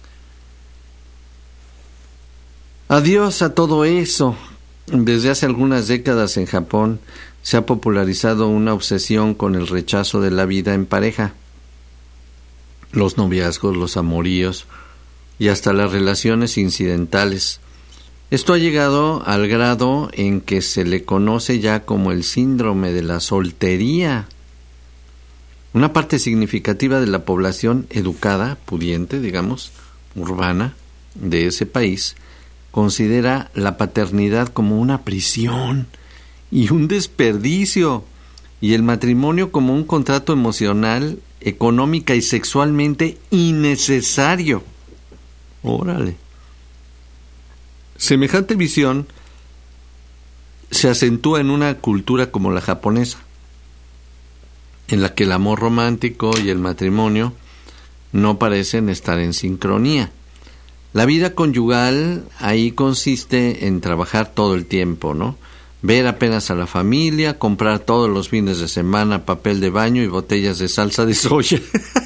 Adiós a todo eso. Desde hace algunas décadas en Japón se ha popularizado una obsesión con el rechazo de la vida en pareja, los noviazgos, los amoríos y hasta las relaciones incidentales. Esto ha llegado al grado en que se le conoce ya como el síndrome de la soltería. Una parte significativa de la población educada, pudiente, digamos, urbana, de ese país, considera la paternidad como una prisión y un desperdicio, y el matrimonio como un contrato emocional, económica y sexualmente innecesario. Órale. Semejante visión se acentúa en una cultura como la japonesa, en la que el amor romántico y el matrimonio no parecen estar en sincronía. La vida conyugal ahí consiste en trabajar todo el tiempo, ¿no? Ver apenas a la familia, comprar todos los fines de semana papel de baño y botellas de salsa de soya.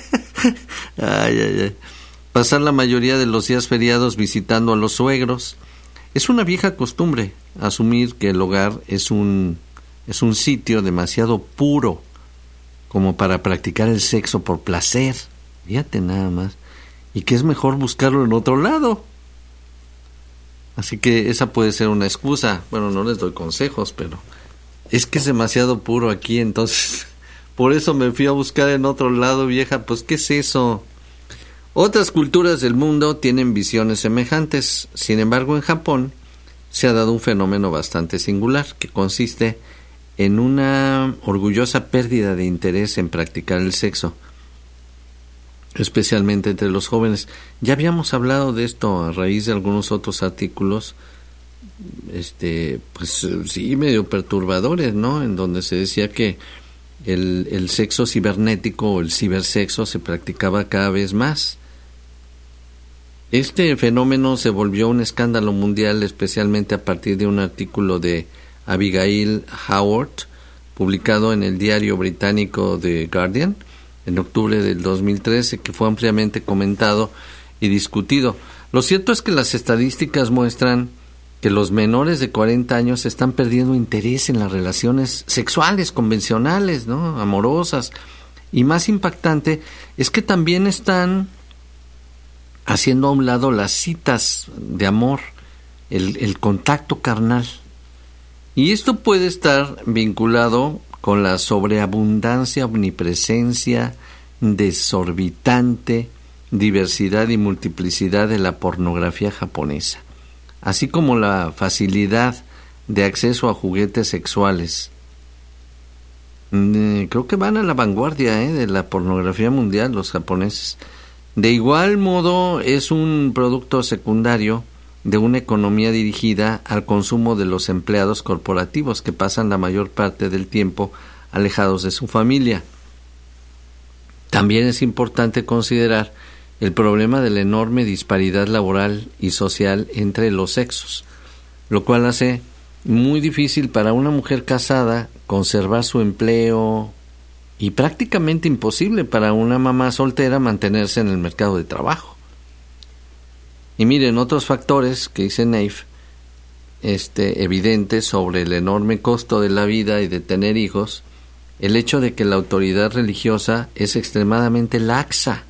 Ay. Pasar la mayoría de los días feriados visitando a los suegros. Es una vieja costumbre asumir que el hogar es un sitio demasiado puro como para practicar el sexo por placer. Fíjate nada más. Y que es mejor buscarlo en otro lado. Así que esa puede ser una excusa. Bueno, no les doy consejos, pero es que es demasiado puro aquí, entonces por eso me fui a buscar en otro lado, vieja. Pues, ¿qué es eso? Otras culturas del mundo tienen visiones semejantes. Sin embargo, en Japón se ha dado un fenómeno bastante singular, que consiste en una orgullosa pérdida de interés en practicar el sexo, especialmente entre los jóvenes. Ya habíamos hablado de esto a raíz de algunos otros artículos, pues sí, medio perturbadores, ¿no? En donde se decía que el sexo cibernético o el cibersexo se practicaba cada vez más. Este fenómeno se volvió un escándalo mundial, especialmente a partir de un artículo de Abigail Howard, publicado en el diario británico The Guardian, en octubre del 2013, que fue ampliamente comentado y discutido. Lo cierto es que las estadísticas muestran que los menores de 40 años están perdiendo interés en las relaciones sexuales convencionales, ¿no? Amorosas. Y más impactante es que también están haciendo a un lado las citas de amor, el contacto carnal. Y esto puede estar vinculado con la sobreabundancia, omnipresencia, desorbitante diversidad y multiplicidad de la pornografía japonesa, así como la facilidad de acceso a juguetes sexuales. Creo que van a la vanguardia de la pornografía mundial los japoneses. De igual modo, es un producto secundario de una economía dirigida al consumo de los empleados corporativos que pasan la mayor parte del tiempo alejados de su familia. También es importante considerar el problema de la enorme disparidad laboral y social entre los sexos, lo cual hace muy difícil para una mujer casada conservar su empleo y prácticamente imposible para una mamá soltera mantenerse en el mercado de trabajo. Y miren, otros factores que dice Neif, evidentes sobre el enorme costo de la vida y de tener hijos, el hecho de que la autoridad religiosa es extremadamente laxa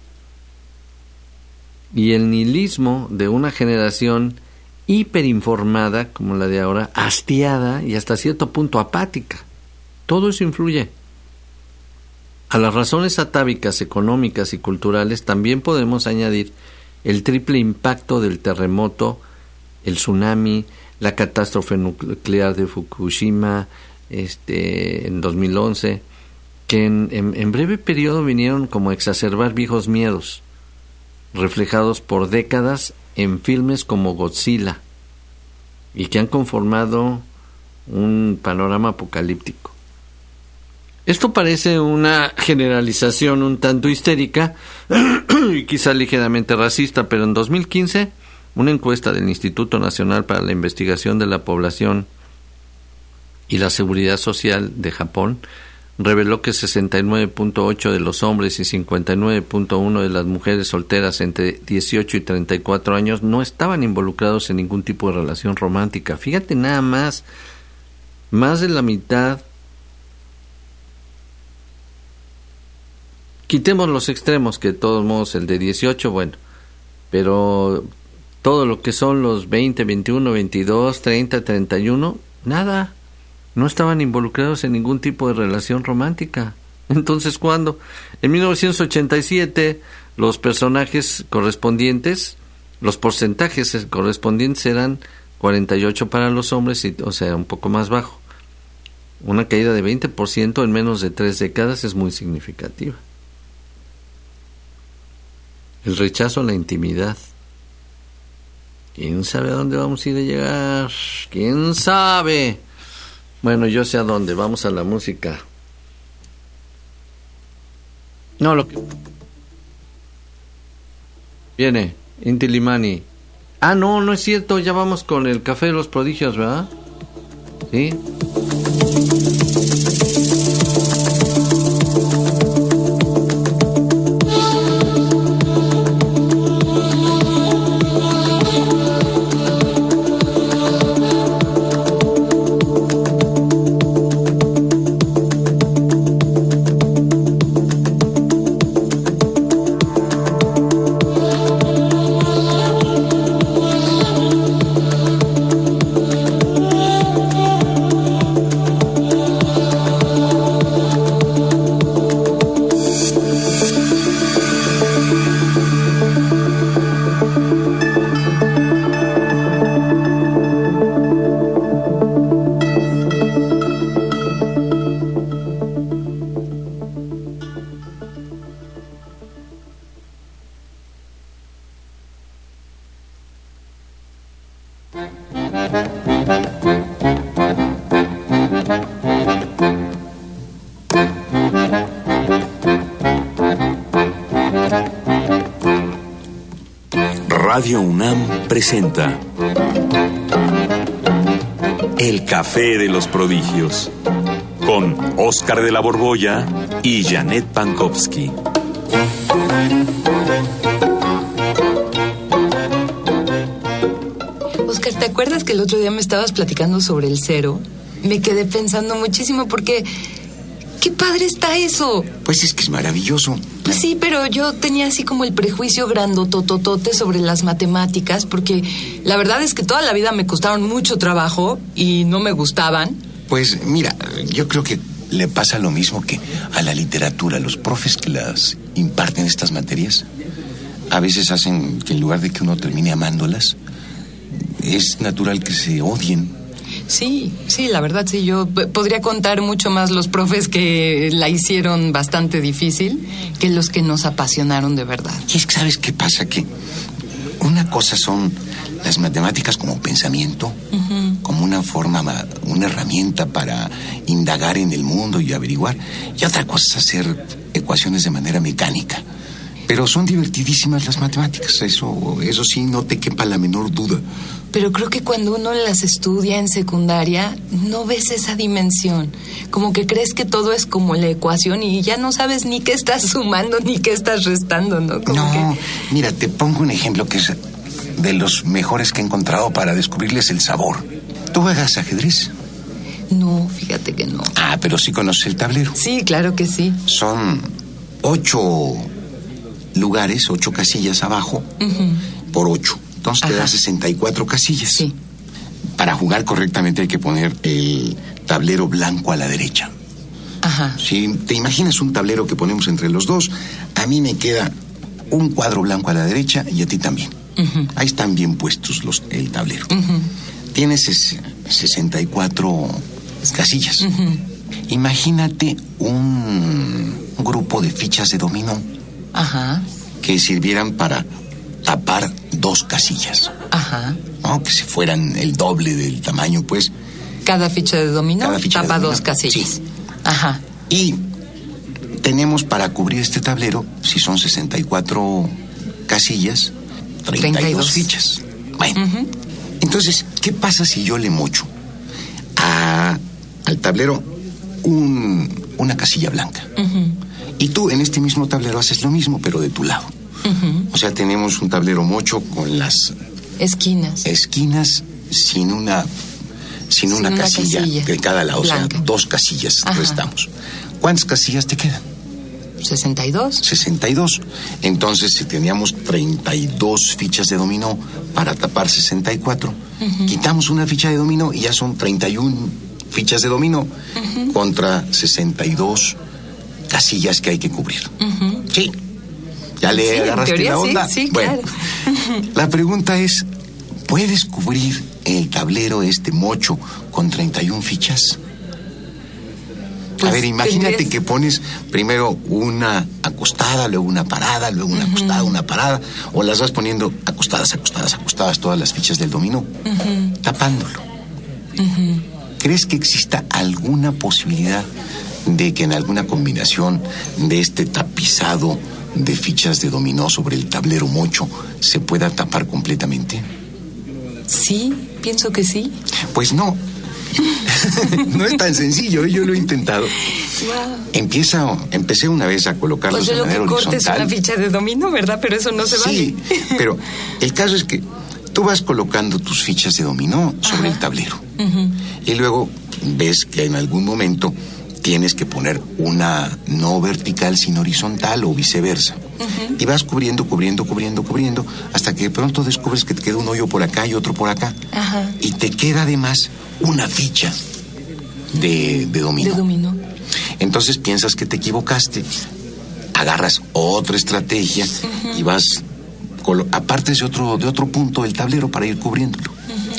y el nihilismo de una generación hiperinformada como la de ahora, hastiada y hasta cierto punto apática. Todo eso influye. A las razones atávicas, económicas y culturales también podemos añadir el triple impacto del terremoto, el tsunami, la catástrofe nuclear de Fukushima en 2011, que en breve periodo vinieron como a exacerbar viejos miedos, reflejados por décadas en filmes como Godzilla, y que han conformado un panorama apocalíptico. Esto parece una generalización un tanto histérica y quizá ligeramente racista, pero en 2015 una encuesta del Instituto Nacional para la Investigación de la Población y la Seguridad Social de Japón reveló que 69.8% de los hombres y 59.1% de las mujeres solteras entre 18 y 34 años no estaban involucrados en ningún tipo de relación romántica. Fíjate nada más de la mitad. Quitemos los extremos, que de todos modos el de 18, bueno, pero todo lo que son los 20, 21, 22, 30, 31, nada, no estaban involucrados en ningún tipo de relación romántica. Entonces, ¿cuándo? En 1987, los porcentajes correspondientes eran 48 para los hombres, o sea, un poco más bajo, Una caída de 20% en menos de 3 décadas es muy significativa. El rechazo a la intimidad. ¿Quién sabe a dónde vamos a ir a llegar? ¿Quién sabe? Bueno, yo sé a dónde. Vamos a la música. No, lo que... Viene, Inti Illimani. Ah, no es cierto. Ya vamos con el Café de los Prodigios, ¿verdad? ¿Sí? Radio UNAM presenta El Café de los Prodigios con Óscar de la Borbolla y Janet Pankowski. Óscar, ¿te acuerdas que el otro día me estabas platicando sobre el cero? Me quedé pensando muchísimo porque... ¡qué padre está eso! Pues es que es maravilloso. Pues sí, pero yo tenía así como el prejuicio grandotototote sobre las matemáticas, porque la verdad es que toda la vida me costaron mucho trabajo y no me gustaban. Pues mira, yo creo que le pasa lo mismo que a la literatura. Los profes que las imparten estas materias a veces hacen que en lugar de que uno termine amándolas, es natural que se odien. Sí, la verdad sí, yo podría contar mucho más los profes que la hicieron bastante difícil que los que nos apasionaron de verdad. Y es que ¿sabes qué pasa? Que una cosa son las matemáticas como pensamiento, como una forma, una herramienta para indagar en el mundo y averiguar, y otra cosa es hacer ecuaciones de manera mecánica. Pero son divertidísimas las matemáticas, eso sí, no te quepa la menor duda. Pero creo que cuando uno las estudia en secundaria, no ves esa dimensión. Como que crees que todo es como la ecuación y ya no sabes ni qué estás sumando ni qué estás restando, ¿no? Mira, te pongo un ejemplo que es de los mejores que he encontrado para descubrirles el sabor. ¿Tú juegas ajedrez? No, fíjate que no. Ah, pero sí conoces el tablero. Sí, claro que sí. Son 8 lugares, 8 casillas abajo, por 8. Entonces te da 64 casillas. Sí. Para jugar correctamente hay que poner el tablero blanco a la derecha. Ajá. Si te imaginas un tablero que ponemos entre los dos, a mí me queda un cuadro blanco a la derecha y a ti también. Ahí están bien puestos el tablero. Tienes 64 casillas. Imagínate un grupo de fichas de dominó. Ajá. Que sirvieran para tapar 2 casillas. Ajá. ¿No? Que si fueran el doble del tamaño, pues. Cada ficha de dominó tapa 2 casillas. Sí. Ajá. Y tenemos para cubrir este tablero, si son 64 casillas, 32 fichas. Bueno, entonces, ¿qué pasa si yo le mocho al tablero una casilla blanca? Y tú en este mismo tablero haces lo mismo, pero de tu lado. O sea, tenemos un tablero mocho con las esquinas sin una casilla de cada lado, blanca. O sea, 2 casillas restamos. ¿Cuántas casillas te quedan? 62. Entonces, si teníamos 32 fichas de dominó para tapar 64, quitamos una ficha de dominó y ya son 31 fichas de dominó contra 62 casillas que hay que cubrir. Sí. ¿Ya le agarraste la onda? Sí, bueno, claro. La pregunta es, ¿puedes cubrir el tablero mocho con 31 fichas? Pues, a ver, imagínate que pones primero una acostada, luego una parada, luego una acostada, una parada, o las vas poniendo acostadas, todas las fichas del dominó, tapándolo. ¿Crees que exista alguna posibilidad de que en alguna combinación de este tapizado de fichas de dominó sobre el tablero mocho se pueda tapar completamente? Sí, pienso que sí. Pues no. No es tan sencillo, yo lo he intentado. Wow. Empecé una vez a colocarlos de manera horizontal. Lo que cortes una ficha de dominó, ¿verdad? Pero eso no se vale. Sí, pero el caso es que tú vas colocando tus fichas de dominó sobre el tablero. Y luego ves que en algún momento tienes que poner una no vertical sino horizontal o viceversa. Y vas cubriendo hasta que de pronto descubres que te queda un hoyo por acá y otro por acá. Y te queda además una ficha de dominó. Entonces piensas que te equivocaste, agarras otra estrategia y vas apartes de otro punto del tablero para ir cubriéndolo.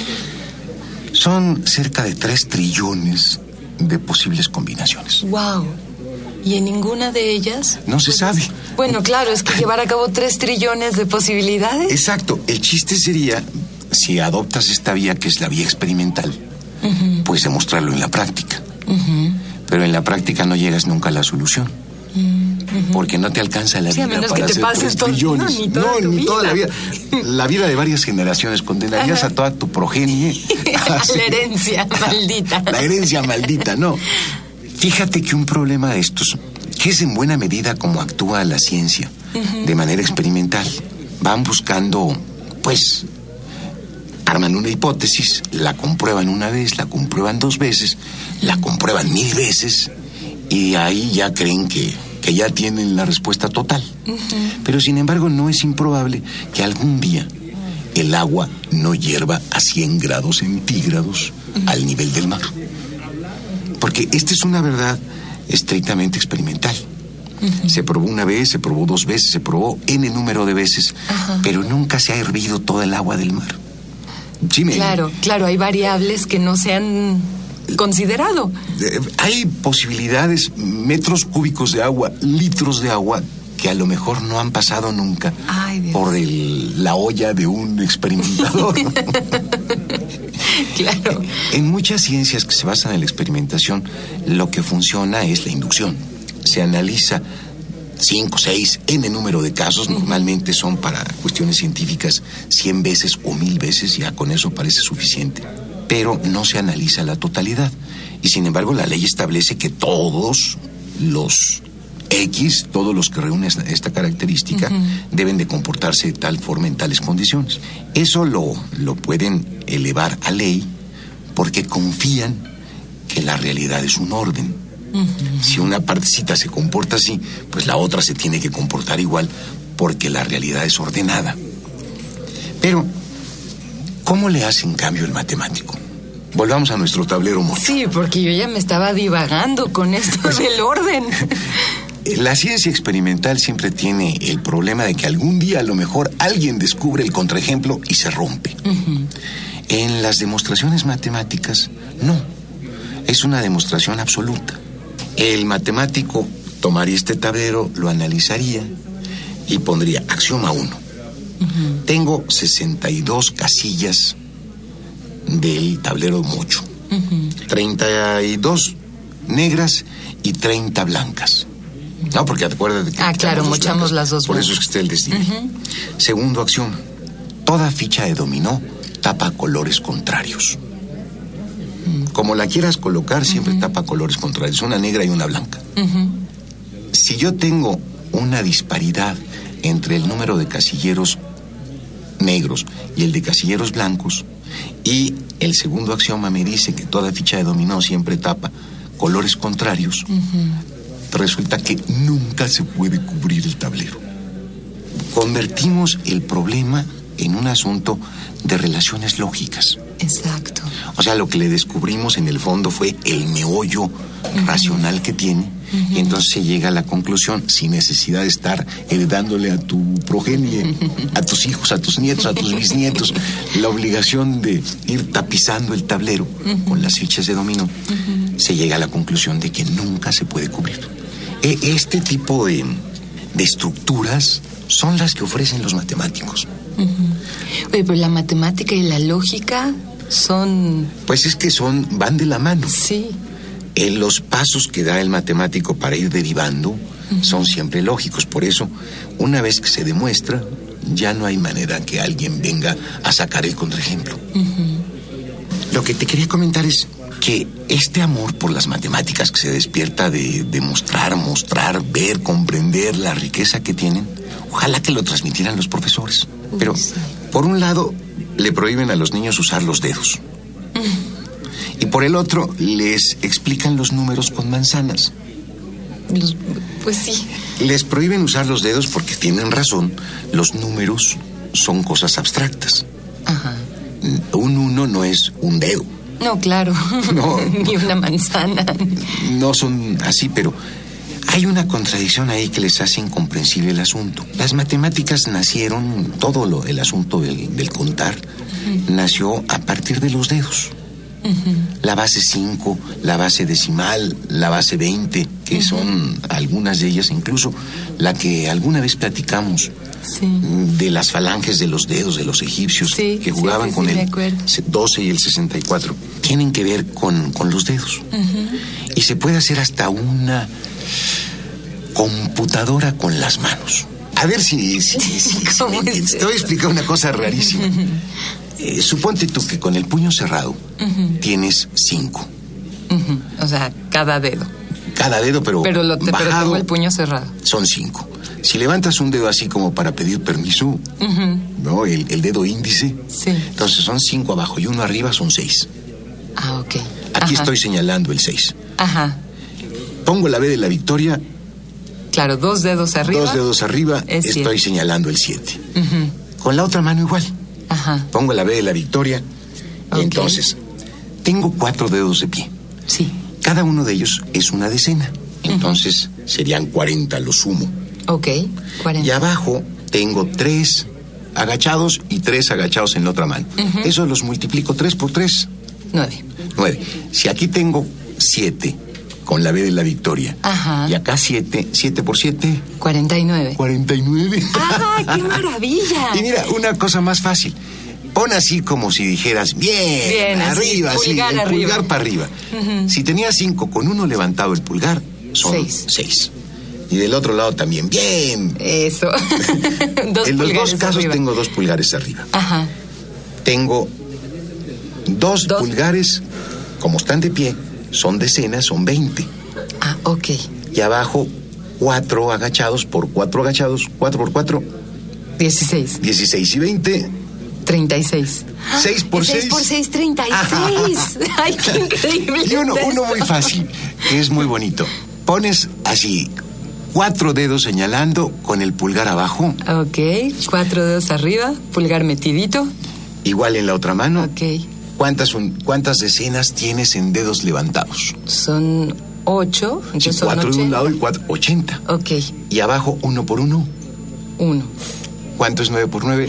Son cerca de 3 trillones de posibles combinaciones. Wow. ¿Y en ninguna de ellas? No se sabe. Bueno, claro, es que llevar a cabo 3 trillones de posibilidades. Exacto. El chiste sería, si adoptas esta vía que es la vía experimental, pues demostrarlo en la práctica. Pero en la práctica no llegas nunca a la solución. Porque no te alcanza la vida para hacer 3 trillones. Ni toda la vida. La vida de varias generaciones. Condenarías a toda tu progenie. La herencia maldita. La herencia maldita, no. Fíjate que un problema de estos, que es en buena medida como actúa la ciencia, de manera experimental. Van buscando, pues, arman una hipótesis, la comprueban una vez, la comprueban 2 veces, la comprueban 1000 veces, y ahí ya creen que ya tienen la respuesta total. Pero sin embargo no es improbable que algún día el agua no hierva a 100 grados centígrados al nivel del mar. Porque esta es una verdad estrictamente experimental. Se probó una vez, se probó 2 veces, se probó N número de veces, pero nunca se ha hervido toda el agua del mar. ¿Sí me... Claro, hay variables que no se han considerado. Hay posibilidades, metros cúbicos de agua, litros de agua, que a lo mejor no han pasado nunca por la olla de un experimentador. Claro. En muchas ciencias que se basan en la experimentación, lo que funciona es la inducción. Se analiza 5, 6, N número de casos, normalmente son para cuestiones científicas 100 veces o 1000 veces, ya con eso parece suficiente. Pero no se analiza la totalidad. Y sin embargo la ley establece que todos los X, todos los que reúnen esta característica, deben de comportarse de tal forma en tales condiciones. Eso lo pueden elevar a ley porque confían que la realidad es un orden. Si una partecita se comporta así, pues la otra se tiene que comportar igual porque la realidad es ordenada. Pero, ¿cómo le hace en cambio el matemático? Volvamos a nuestro tablero mocho. Sí, porque yo ya me estaba divagando con esto del orden. La ciencia experimental siempre tiene el problema de que algún día a lo mejor alguien descubre el contraejemplo y se rompe. En las demostraciones matemáticas, no. Es una demostración absoluta. El matemático tomaría este tablero, lo analizaría y pondría axioma 1. Tengo 62 casillas del tablero mocho. 32 negras y 30 blancas. No, porque acuérdate que claro, mochamos las 2. Por eso es que está el desnivel. Segundo axioma. Toda ficha de dominó tapa colores contrarios. Como la quieras colocar, siempre tapa colores contrarios, una negra y una blanca. Si yo tengo una disparidad entre el número de casilleros negros y el de casilleros blancos, y el segundo axioma me dice que toda ficha de dominó siempre tapa colores contrarios, resulta que nunca se puede cubrir el tablero. Convertimos el problema en un asunto de relaciones lógicas. Exacto. O sea, lo que le descubrimos en el fondo fue el meollo racional que tiene, y entonces se llega a la conclusión sin necesidad de estar heredándole a tu progenie, a tus hijos, a tus nietos, a tus bisnietos, la obligación de ir tapizando el tablero con las fichas de dominó. se llega a la conclusión de que nunca se puede cubrir. Este tipo de estructuras son las que ofrecen los matemáticos. Oye, pero la matemática y la lógica son... Pues es que van de la mano. Sí. Los pasos que da el matemático para ir derivando son siempre lógicos. Por eso, una vez que se demuestra, ya no hay manera que alguien venga a sacar el contraejemplo. Lo que te quería comentar es que este amor por las matemáticas que se despierta de mostrar, ver, comprender la riqueza que tienen, ojalá que lo transmitieran los profesores. Pero, por un lado, le prohíben a los niños usar los dedos. Y por el otro, les explican los números con manzanas. Pues sí. Les prohíben usar los dedos porque tienen razón. Los números son cosas abstractas. Ajá. Un 1 no es un dedo. No, claro. No. Ni una manzana. No son así, pero hay una contradicción ahí que les hace incomprensible el asunto. Las matemáticas nacieron, el asunto del contar, nació a partir de los dedos. La base 5, la base decimal, la base 20, que son algunas de ellas, incluso la que alguna vez platicamos, de las falanges de los dedos de los egipcios, que jugaban con el 12 y el 64, tienen que ver con los dedos. Y se puede hacer hasta una computadora con las manos. A ver si te voy a explicar una cosa rarísima. Suponte tú que con el puño cerrado tienes 5. O sea, cada dedo. Cada dedo, pero bajado, tengo el puño cerrado. Son 5. Si levantas un dedo así como para pedir permiso, ¿no? El dedo índice, entonces son 5 abajo y 1 arriba, son 6. Ah, ok. Aquí estoy señalando el 6. Ajá. Pongo la B de la victoria. Claro, 2 dedos arriba. 2 dedos arriba, estoy señalando el 7. Con la otra mano igual. Ajá. Pongo la B de la victoria. Y entonces, tengo 4 dedos de pie. Sí. Cada uno de ellos es una decena. Entonces, serían 40 lo sumo. Ok, 40. Y abajo tengo 3 agachados y 3 agachados en la otra mano. Eso los multiplico 3 por 3. 9. Si aquí tengo 7 con la B de la victoria. Ajá. Y acá 7 por 7. 49. 49. ¡Ah, qué maravilla! Y mira, una cosa más fácil. Pon así como si dijeras, bien arriba, así, el pulgar para arriba. Si tenías 5 con 1 levantado el pulgar, son 6. Y del otro lado también, bien. Eso. En los dos casos arriba. Tengo 2 pulgares arriba. Ajá. Tengo 2 pulgares, como están de pie, son decenas, son 20. Ah, ok. Y abajo, 4 agachados por 4 agachados, 4 por 4. 16. 16 y 20. 36. 6 por 6. 6 por 6, 36. Ay, qué increíble. Y uno muy fácil, que es muy bonito. Pones así 4 dedos señalando con el pulgar abajo. Ok, 4 dedos arriba, pulgar metidito. Igual en la otra mano. Ok. ¿Cuántas decenas tienes en dedos levantados? Son 8. Sí, 4 de un lado y 4, 80. Ok. Y abajo, 1 por 1. 1. ¿Cuánto es 9 por 9?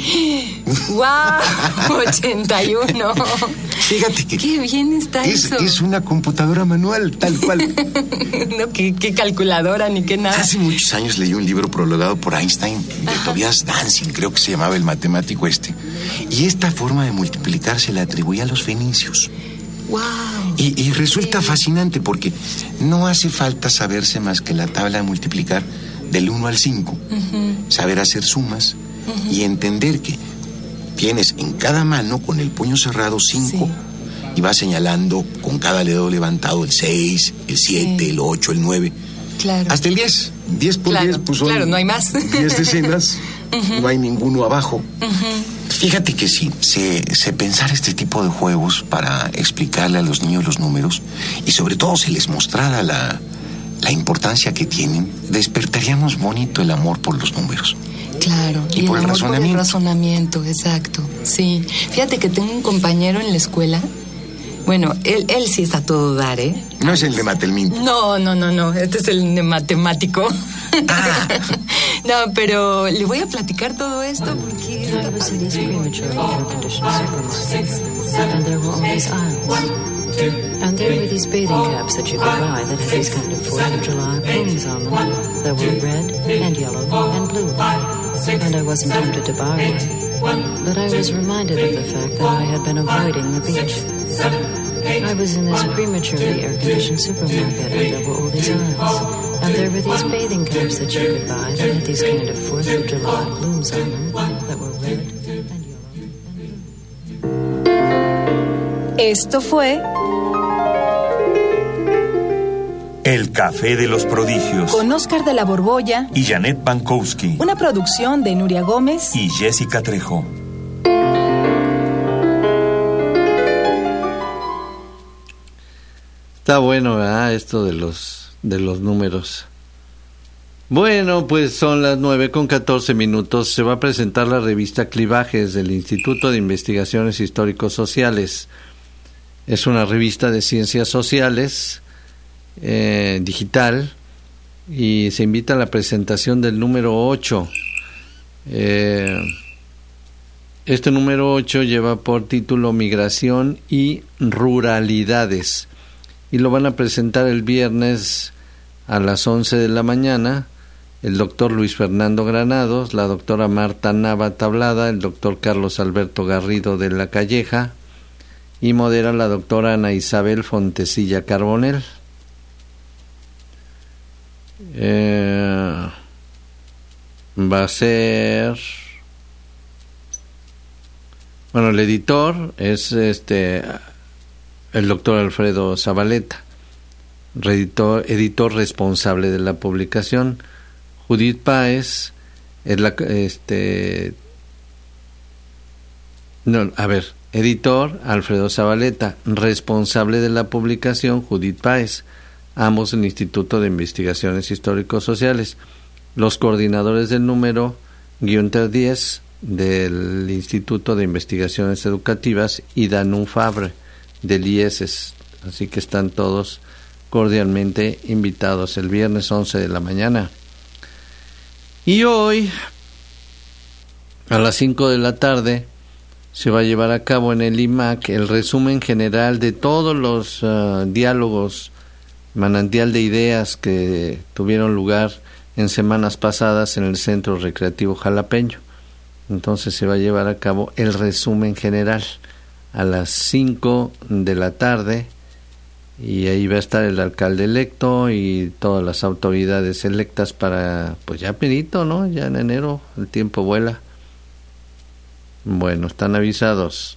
¡Guau! 81. Fíjate que... ¡Qué bien está eso! Es una computadora manual, tal cual. No, qué calculadora ni qué nada. Hace muchos años leí un libro prologado por Einstein, de Tobias Dancing, creo que se llamaba el matemático este. Y esta forma de multiplicar se la atribuía a los fenicios. ¡Wow! Y resulta fascinante porque no hace falta saberse más que la tabla de multiplicar del 1 al 5. Saber hacer sumas y entender que tienes en cada mano con el puño cerrado 5 y vas señalando con cada dedo levantado el 6, el 7, el 8, el 9. Claro. Hasta el 10. 10 por 10, pues son... Claro, no hay más. 10 decenas, no hay ninguno abajo. Fíjate que si se pensara este tipo de juegos para explicarle a los niños los números y sobre todo se les mostrara la importancia que tienen, despertaríamos bonito el amor por los números. Claro, y por el razonamiento. Por el razonamiento, exacto. Sí. Fíjate que tengo un compañero en la escuela. Bueno, él sí está a todo dar, ¿eh? No es el de Matelminto. No. Este es el de matemático. Ah. No, pero le voy a platicar todo esto porque... And there were these bathing caps that you could buy that had these kind of 4th of July plumes on them that were red and yellow and blue. And I wasn't tempted to buy one, but I was reminded of the fact that I had been avoiding the beach. I was in this prematurely air-conditioned supermarket, and there were all these aisles. And there were these bathing caps that you could buy that had these kind of 4th of July plumes on them that were red and yellow and blue. Esto fue El Café de los Prodigios con Óscar de la Borbolla y Janet Pankowski, una producción de Nuria Gómez y Jessica Trejo. Está bueno, ¿verdad? Esto de los números. Bueno, pues son las 9:14. Se va a presentar la revista Clivajes del Instituto de Investigaciones Histórico-Sociales. Es una revista de ciencias sociales, digital, y se invita a la presentación del número 8. Este número 8 lleva por título Migración y Ruralidades, y lo van a presentar el viernes a las 11 de la mañana el doctor Luis Fernando Granados, la doctora Marta Nava Tablada, el doctor Carlos Alberto Garrido de la Calleja, y modera la doctora Ana Isabel Fontecilla Carbonell. Va a ser... Bueno, el editor es el doctor Alfredo Zabaleta, editor responsable de la publicación. Judith Páez es la editor Alfredo Zabaleta, responsable de la publicación Judith Páez, ambos el Instituto de Investigaciones Histórico-Sociales. Los coordinadores del número, Gunther Diez del Instituto de Investigaciones Educativas y Danu Fabre del IESES. Así que están todos cordialmente invitados el viernes 11 de la mañana. Y hoy, a las 5 de la tarde, se va a llevar a cabo en el IMAC el resumen general de todos los diálogos, manantial de ideas que tuvieron lugar en semanas pasadas en el Centro Recreativo Jalapeño. Entonces se va a llevar a cabo el resumen general a las 5 de la tarde, y ahí va a estar el alcalde electo y todas las autoridades electas para, pues ya perito, ¿no? Ya en enero, el tiempo vuela. Bueno, están avisados.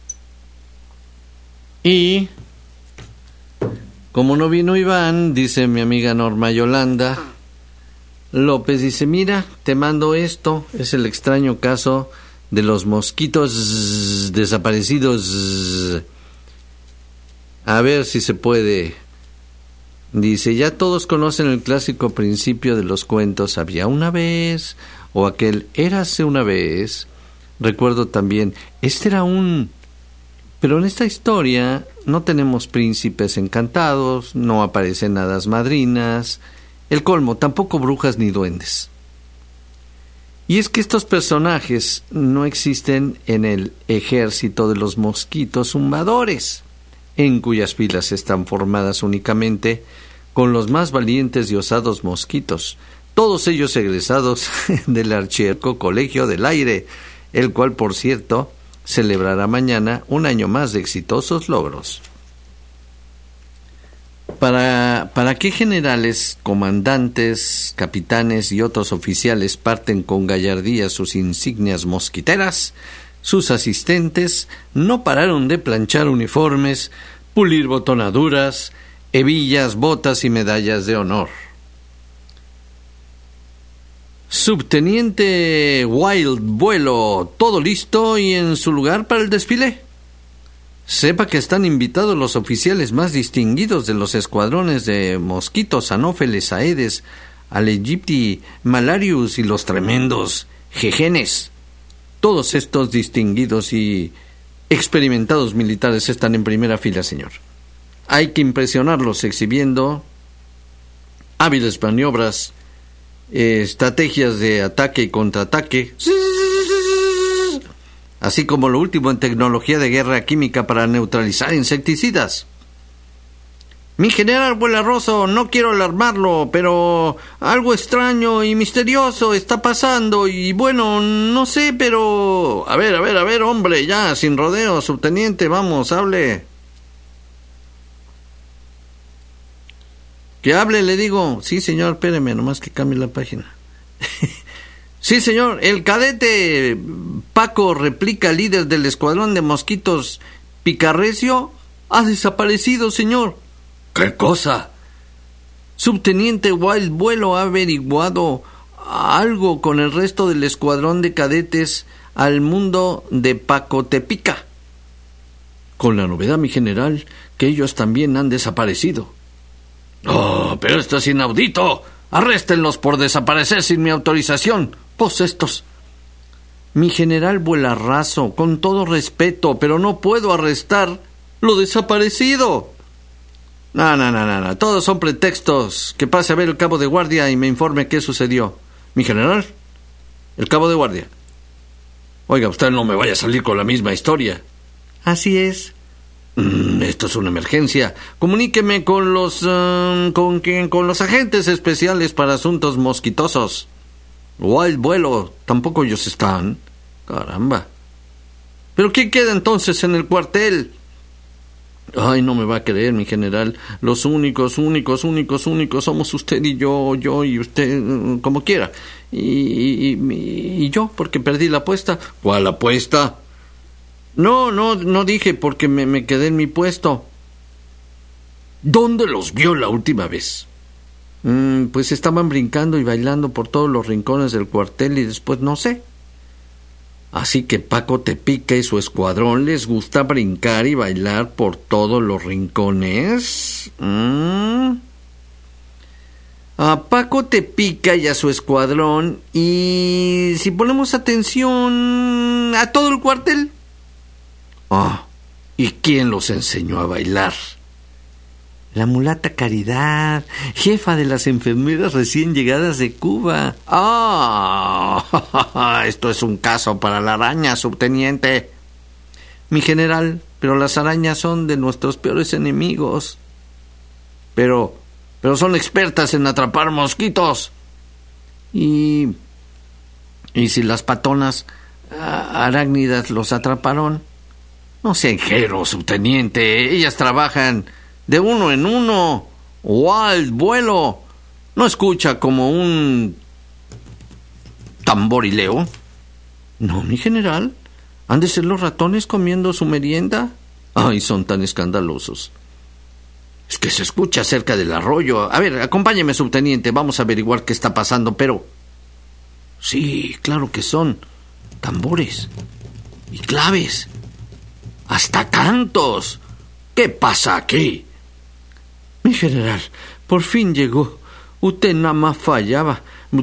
Y como no vino Iván, dice mi amiga Norma Yolanda López, dice, mira, te mando esto, es el extraño caso de los mosquitos desaparecidos. A ver si se puede. Dice, ya todos conocen el clásico principio de los cuentos, había una vez, o aquel érase una vez. Recuerdo también, este era un... Pero en esta historia no tenemos príncipes encantados, no aparecen hadas madrinas, el colmo, tampoco brujas ni duendes. Y es que estos personajes no existen en el ejército de los mosquitos zumbadores, en cuyas filas están formadas únicamente con los más valientes y osados mosquitos, todos ellos egresados del Archienemigo Colegio del Aire, el cual, por cierto, celebrará mañana un año más de exitosos logros. ¿Para qué generales, comandantes, capitanes y otros oficiales parten con gallardía sus insignias mosquiteras? Sus asistentes no pararon de planchar uniformes, pulir botonaduras, hebillas, botas y medallas de honor. Subteniente Wild Vuelo, ¿todo listo y en su lugar para el desfile? Sepa que están invitados los oficiales más distinguidos de los escuadrones de Mosquitos, Anófeles, Aedes, Aegypti, Malarius y los tremendos Jejenes. Todos estos distinguidos y experimentados militares están en primera fila, señor. Hay que impresionarlos exhibiendo hábiles maniobras, estrategias de ataque y contraataque, así como lo último en tecnología de guerra química para neutralizar insecticidas. Mi general Vuelarroso, no quiero alarmarlo, pero algo extraño y misterioso está pasando y bueno, no sé, pero... A ver, hombre, ya, sin rodeo, subteniente, vamos, hable. Que hable, le digo. Sí, señor, espéreme, nomás que cambie la página. Sí, señor, el cadete Paco Replica, líder del escuadrón de mosquitos Picarrecio, ha desaparecido, señor. ¿Qué cosa? Subteniente Wild Vuelo ha averiguado algo con el resto del escuadrón de cadetes al mundo de Pacotepica. Con la novedad, mi general, que ellos también han desaparecido. ¡Oh, pero esto es inaudito! ¡Arréstenlos por desaparecer sin mi autorización! ¡Pues estos! Mi general Vuelarraso, con todo respeto, pero no puedo arrestar lo desaparecido. No, todos son pretextos. Que pase a ver el cabo de guardia y me informe qué sucedió. Mi general, el cabo de guardia. Oiga, usted no me vaya a salir con la misma historia. Así es. Esto es una emergencia. Comuníqueme con los con los agentes especiales para asuntos mosquitosos. Wild Vuelo, tampoco ellos están. Caramba. ¿Pero quién queda entonces en el cuartel? Ay, no me va a creer, mi general. Los únicos somos usted y yo y usted, como quiera. Y yo, porque perdí la apuesta. ¿Cuál apuesta? No dije porque me quedé en mi puesto. ¿Dónde los vio la última vez? Pues estaban brincando y bailando por todos los rincones del cuartel y después no sé. Así que Pacotepica y su escuadrón les gusta brincar y bailar por todos los rincones. A Pacotepica y a su escuadrón, y si ponemos atención a todo el cuartel. ¿Y quién los enseñó a bailar? La mulata Caridad, jefa de las enfermeras recién llegadas de Cuba. Esto es un caso para la araña, subteniente. Mi general, pero las arañas son de nuestros peores enemigos. Pero son expertas en atrapar mosquitos. Y si las patonas arácnidas los atraparon. No sea enjero, subteniente. Ellas trabajan de uno en uno. Wild Vuelo no escucha como un tamborileo. No, mi general. ¿Han de ser los ratones comiendo su merienda? Ay, son tan escandalosos. Es que se escucha cerca del arroyo. A ver, acompáñeme, subteniente. Vamos a averiguar qué está pasando, pero... Sí, claro que son tambores y claves. Hasta cantos. ¿Qué pasa aquí? Mi general, por fin llegó. Usted nada más faltaba,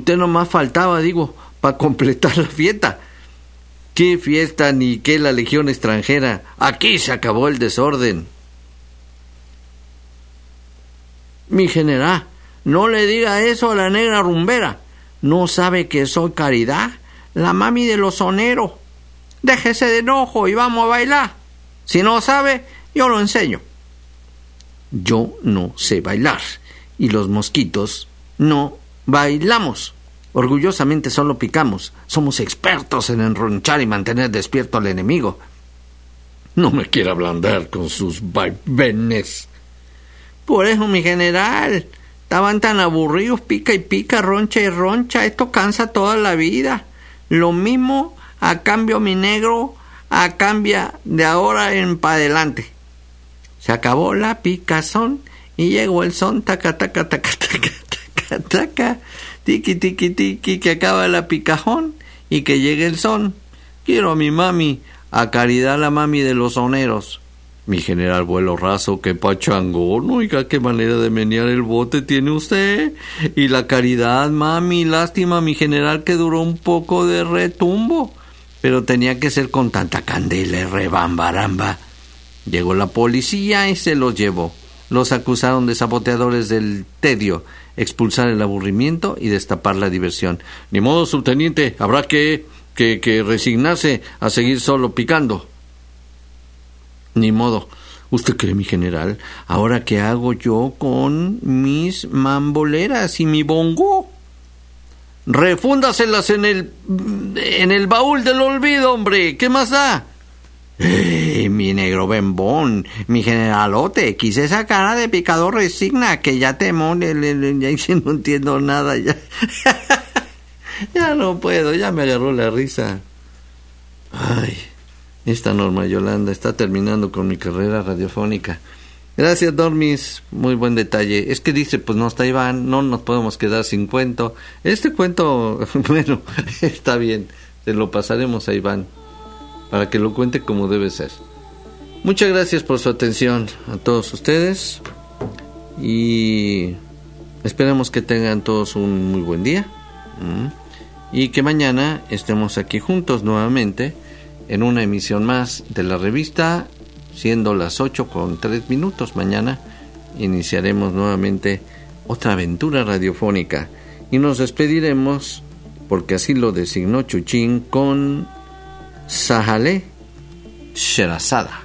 para completar la fiesta. ¿Qué fiesta ni qué la legión extranjera? Aquí se acabó el desorden. Mi general, no le diga eso a la negra rumbera. ¿No sabe que soy Caridad, la mami de los soneros? Déjese de enojo y vamos a bailar. Si no sabe, yo lo enseño. Yo no sé bailar y los mosquitos no bailamos. Orgullosamente solo picamos. Somos expertos en enronchar y mantener despierto al enemigo. No me quiera ablandar con sus vaivenes. Por eso, mi general, estaban tan aburridos, pica y pica, roncha y roncha. Esto cansa toda la vida. Lo mismo a cambio, mi negro, a cambio de ahora en pa' adelante. Se acabó la picazón y llegó el son, taca, taca, taca, taca, taca, taca, tiqui, tiqui, tiqui, que acaba la picajón y que llegue el son. Quiero a mi mami, a Caridad, la mami de los soneros. Mi general Vuelo Raso, qué pachangón, oiga, qué manera de menear el bote tiene usted. Y la Caridad, mami, lástima, mi general, que duró un poco de retumbo, pero tenía que ser con tanta candela y rebambaramba. Llegó la policía y se los llevó. Los acusaron de saboteadores del tedio, expulsar el aburrimiento y destapar la diversión. Ni modo, subteniente, habrá que resignarse a seguir solo picando. Ni modo. ¿Usted cree, mi general? ¿Ahora qué hago yo con mis mamboleras y mi bongo? Refúndaselas en el baúl del olvido, hombre. ¿Qué más da? Mi negro bembón, mi generalote, quise esa cara de picador resigna que ya temo, ya no entiendo nada, ya. Ya no puedo, ya me agarró la risa. Ay, esta Norma Yolanda está terminando con mi carrera radiofónica. Gracias, Dormis, muy buen detalle. Es que dice, pues no está Iván, no nos podemos quedar sin cuento. Este cuento, bueno, está bien, se lo pasaremos a Iván para que lo cuente como debe ser. Muchas gracias por su atención a todos ustedes y esperamos que tengan todos un muy buen día y que mañana estemos aquí juntos nuevamente en una emisión más de la revista, siendo las 8:03. Mañana iniciaremos nuevamente otra aventura radiofónica y nos despediremos, porque así lo designó Chuchín, con Sajalé Sherazada.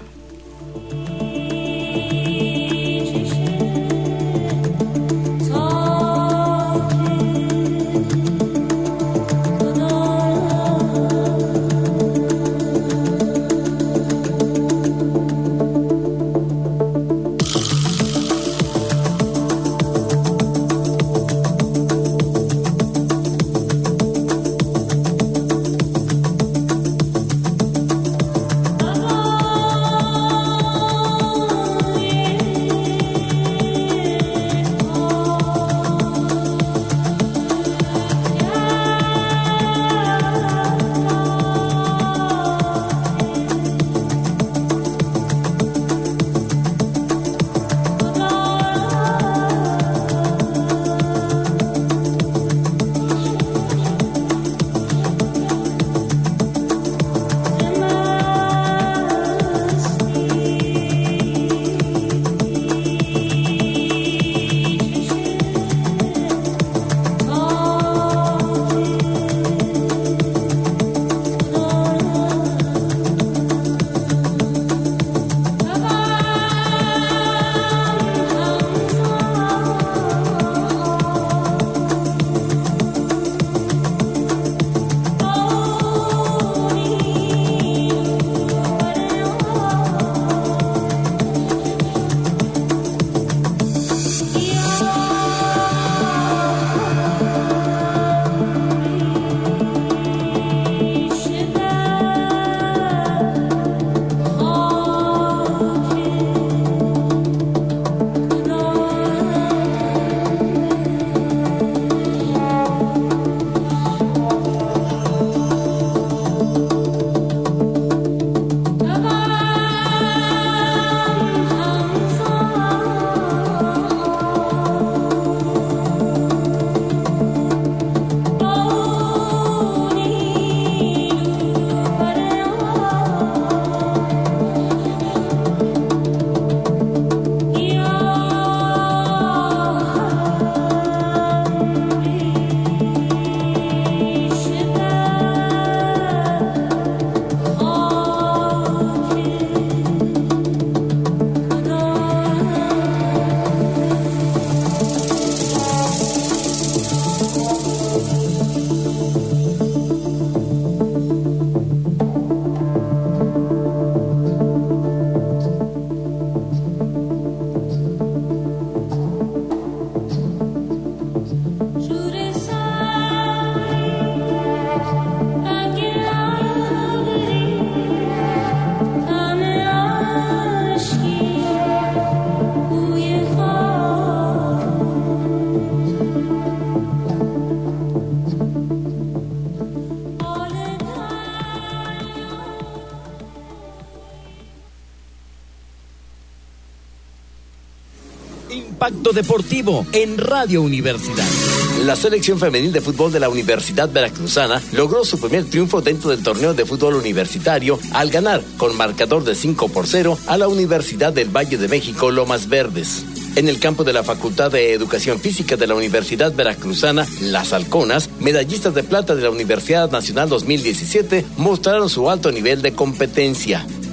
Impacto Deportivo en Radio Universidad. La selección femenil de fútbol de la Universidad Veracruzana logró su primer triunfo dentro del torneo de fútbol universitario al ganar con marcador de 5-0 a la Universidad del Valle de México Lomas Verdes. En el campo de la Facultad de Educación Física de la Universidad Veracruzana, las halconas, medallistas de plata de la Universidad Nacional 2017, mostraron su alto nivel de competencia.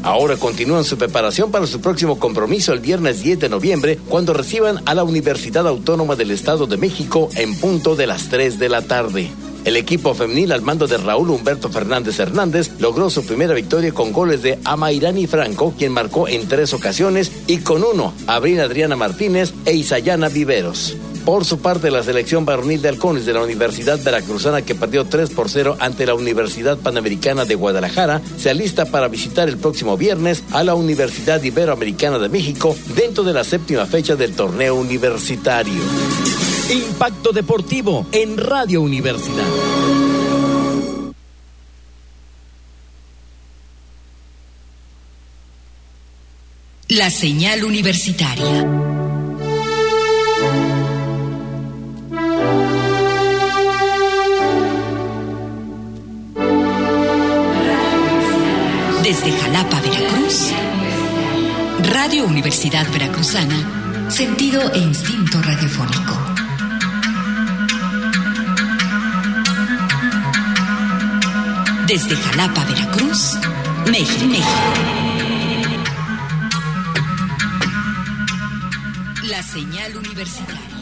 Ahora continúan su preparación para su próximo compromiso el viernes 10 de noviembre, cuando reciban a la Universidad Autónoma del Estado de México en punto de las 3 de la tarde. El equipo femenil al mando de Raúl Humberto Fernández Hernández logró su primera victoria con goles de Amairani Franco, quien marcó en 3 ocasiones, y con 1, Abril Adriana Martínez e Isayana Viveros. Por su parte, la selección varonil de halcones de la Universidad Veracruzana, que perdió 3-0 ante la Universidad Panamericana de Guadalajara, se alista para visitar el próximo viernes a la Universidad Iberoamericana de México dentro de la 7ª fecha del torneo universitario. Impacto Deportivo en Radio Universidad. La señal universitaria. Desde Jalapa, Veracruz, Radio Universidad Veracruzana, sentido e instinto radiofónico. Desde Jalapa, Veracruz, México. La señal universitaria.